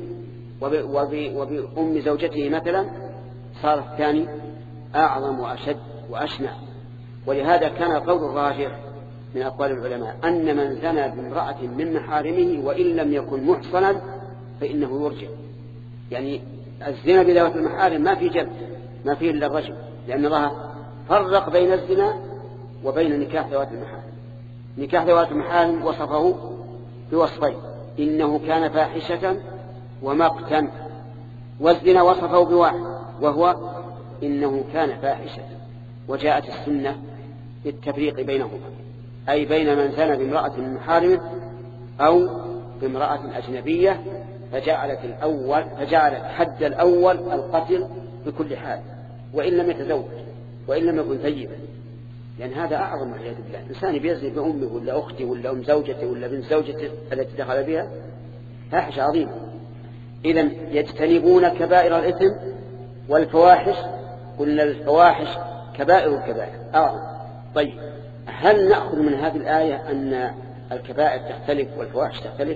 وبأم زوجته مثلا صار الثاني أعظم وأشد وأشنع. ولهذا كان القول الراجح من أقوال العلماء أن من زنى بامرأة من محارمه وإن لم يكن محصنا فإنه يرجع. يعني الزنا بذوات المحارم ما في جلد، ما فيه إلا الرجل، لأن الله فرق بين الزنا وبين نكاح ذوات المحارم. نكاح ذوات المحارم وصفه بوصفين، إنه كان فاحشة ومقتا، والزنا وصفه بواحد وهو إنه كان فاحشة. وجاءت السنة بالتفريق بينهما، أي بين من زنى بامرأة من محارمه أو بامرأة أجنبية، فجعلت الأول فجعلت حد الأول القتل بكل حال وإن لم يتزوج وإن لم يكن ثيبا، لأن هذا أعظم والعياذ بالله. إنسان بيزني بأمه ولا أخته ولا أم زوجته ولا بنت زوجته التي دخل بها فاحشة عظيمة. إذن يجتنبون كبائر الإثم والفواحش، قلنا الفواحش كبائر الكبائر أعظم. طيب هل نأخذ من هذه الآية أن الكبائر تختلف والفواحش تختلف؟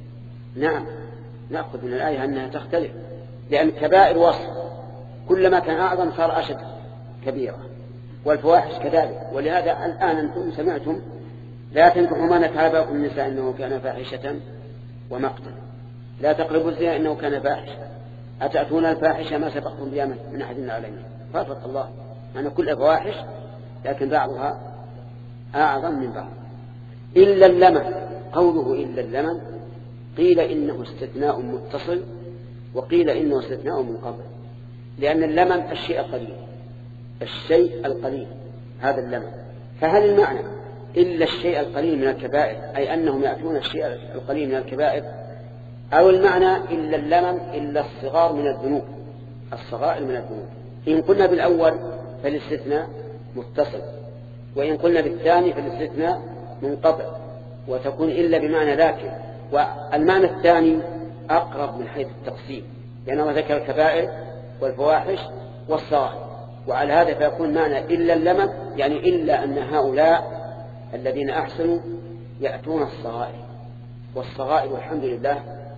نعم نأخذ من الآية أنها تختلف، لأن الكبائر وصف، كلما كان أعظم صار أشد كبيرة، والفواحش كذلك. ولهذا الآن أنتم سمعتم لا تنكحوا ما نكح آباؤكم من النساء إنه كان فاحشة ومقتا، لا تقربوا الزنا إنه كان فاحشة، أتأتون الفاحشة ما سبقتم بها من أحد من العالمين. فرق الله أن كل فواحش لكن بعضها أعظم من بعض. إلا اللمن، قوله إلا اللمن قيل إنه استثناء متصل وقيل إنه استثناء منقطع، لأن اللمن الشيء القليل، الشيء القليل هذا اللمن. فهل المعنى إلا الشيء القليل من الكبائر أي أنهم يأتون الشيء القليل من الكبائر، أو المعنى إلا اللمن إلا الصغار من الذنوب، الصغائر من الذنوب؟ إن قلنا بالأول فالاستثناء متصل، وإن قلنا بالثاني فالاستثناء منقطع، وتكون إلا بمعنى لكن. والمعنى الثاني أقرب من حيث التقسيم، لأنه ذكر الكبائر والفواحش والصغائر، وعلى هذا فيكون معنى إلا اللمن يعني إلا أن هؤلاء الذين أحسنوا يأتون الصغائر، والصغائر والحمد لله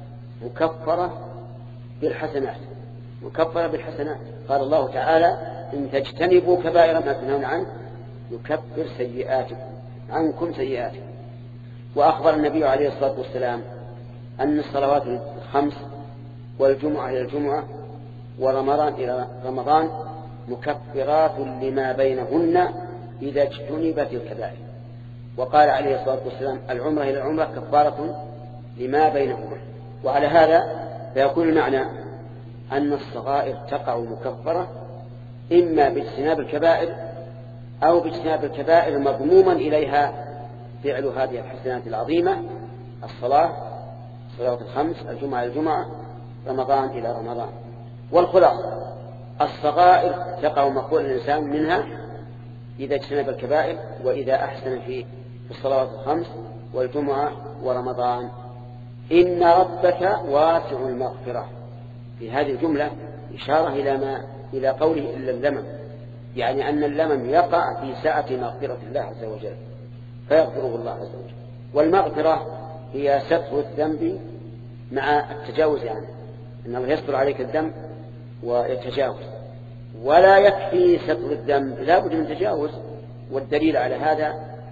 مكفرة بالحسنات، مكفرة بالحسنات. قال الله تعالى إن تجتنبوا كبائر ما تنهون عنه يكفر سيئاتكم عنكم سيئاتكم. وأخبر النبي عليه الصلاة والسلام أن الصلوات الخمس والجمعة إلى الجمعة ورمضان إلى رمضان مكفرات لما بينهن إذا اجتنبت الكبائر. وقال عليه الصلاة والسلام العمرة إلى العمرة كفارة لما بينهما. وعلى هذا فيكون المعنى أن الصغائر تقع مكفرة إما باجتناب الكبائر أو باجتناب الكبائر مضموما إليها فعل هذه الحسنات العظيمة، الصلاة الصلوات الخمس الجمعة إلى الجمعة رمضان إلى رمضان. والخلاصة الصغائر تقع مقبول الإنسان منها إذا اجتنب الكبائر وإذا أحسن في الصلوات الخمس والجمعة ورمضان. إن ربك واسع المغفرة، في هذه الجملة إشارة إلى ما إلى قوله إلا اللمم، يعني أن اللمم يقع في سعة مغفرة الله عز وجل فيغفره الله عز وجل. والمغفرة هي ستر الذنب مع التجاوز عنه، يعني إن الله يستر عليك الذنب ويتجاوز. ولا يكفي ستر الذنب، لا بد من تجاوز. والدليل على هذا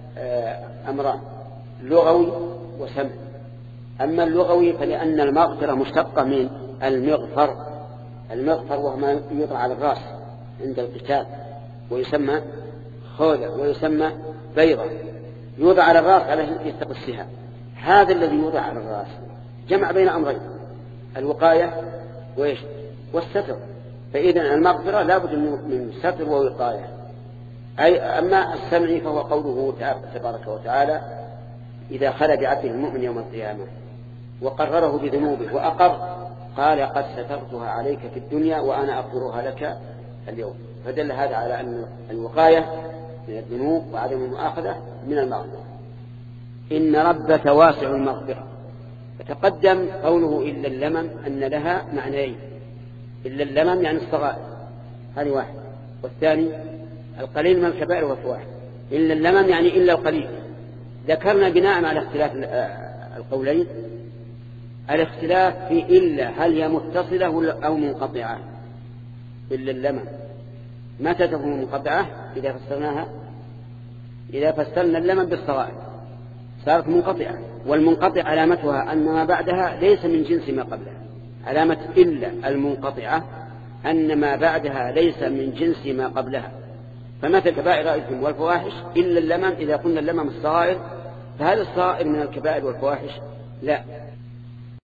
أمران، لغوي وسمع. أما اللغوي فلأن المغفرة مشتقة من المغفر، المغفر وهو ما يوضع على الرأس عند القتال ويسمى خوذة ويسمى بيضة، يوضع على الرأس على يتقي السهام. هذا الذي يوضع على الرأس جمع بين أمرين، الوقاية وإيش والستر. فإذا المغفرة لا بد من ستر ووقاية. أي أما السمع فهو قوله تبارك وتعالى إذا خلى بعبده المؤمن يوم القيامة وقرره بذنوبه وأقر قال قد سترتها عليك في الدنيا وأنا أغفرها لك اليوم. فدل هذا على أن الوقاية من الذنوب وعدم المؤاخذة من المغفرة. إن ربك واسع المغفرة، فتقدم قوله إلا اللمم أن لها معنيين، إلا اللمم يعني الصغائر، هذه واحد، والثاني القليل من الكبائر والفواحش. إلا اللمم يعني إلا القليل. ذكرنا بناء على اختلاف القولين الاختلاف في إلا هل هي متصلة أو منقطعة. إلا اللمم متى تكون منقطعة؟ إذا فسرناها إذا فسرنا اللمم بالصغائر صارت منقطعة، والمنقطع علامتها أن ما بعدها ليس من جنس ما قبلها. علامة إلا المنقطعة أن ما بعدها ليس من جنس ما قبلها. فمثل كبائر الإثم والفواحش إلا اللمم، إذا قلنا اللمم الصغائر فهل الصغائر من الكبائر والفواحش؟ لا،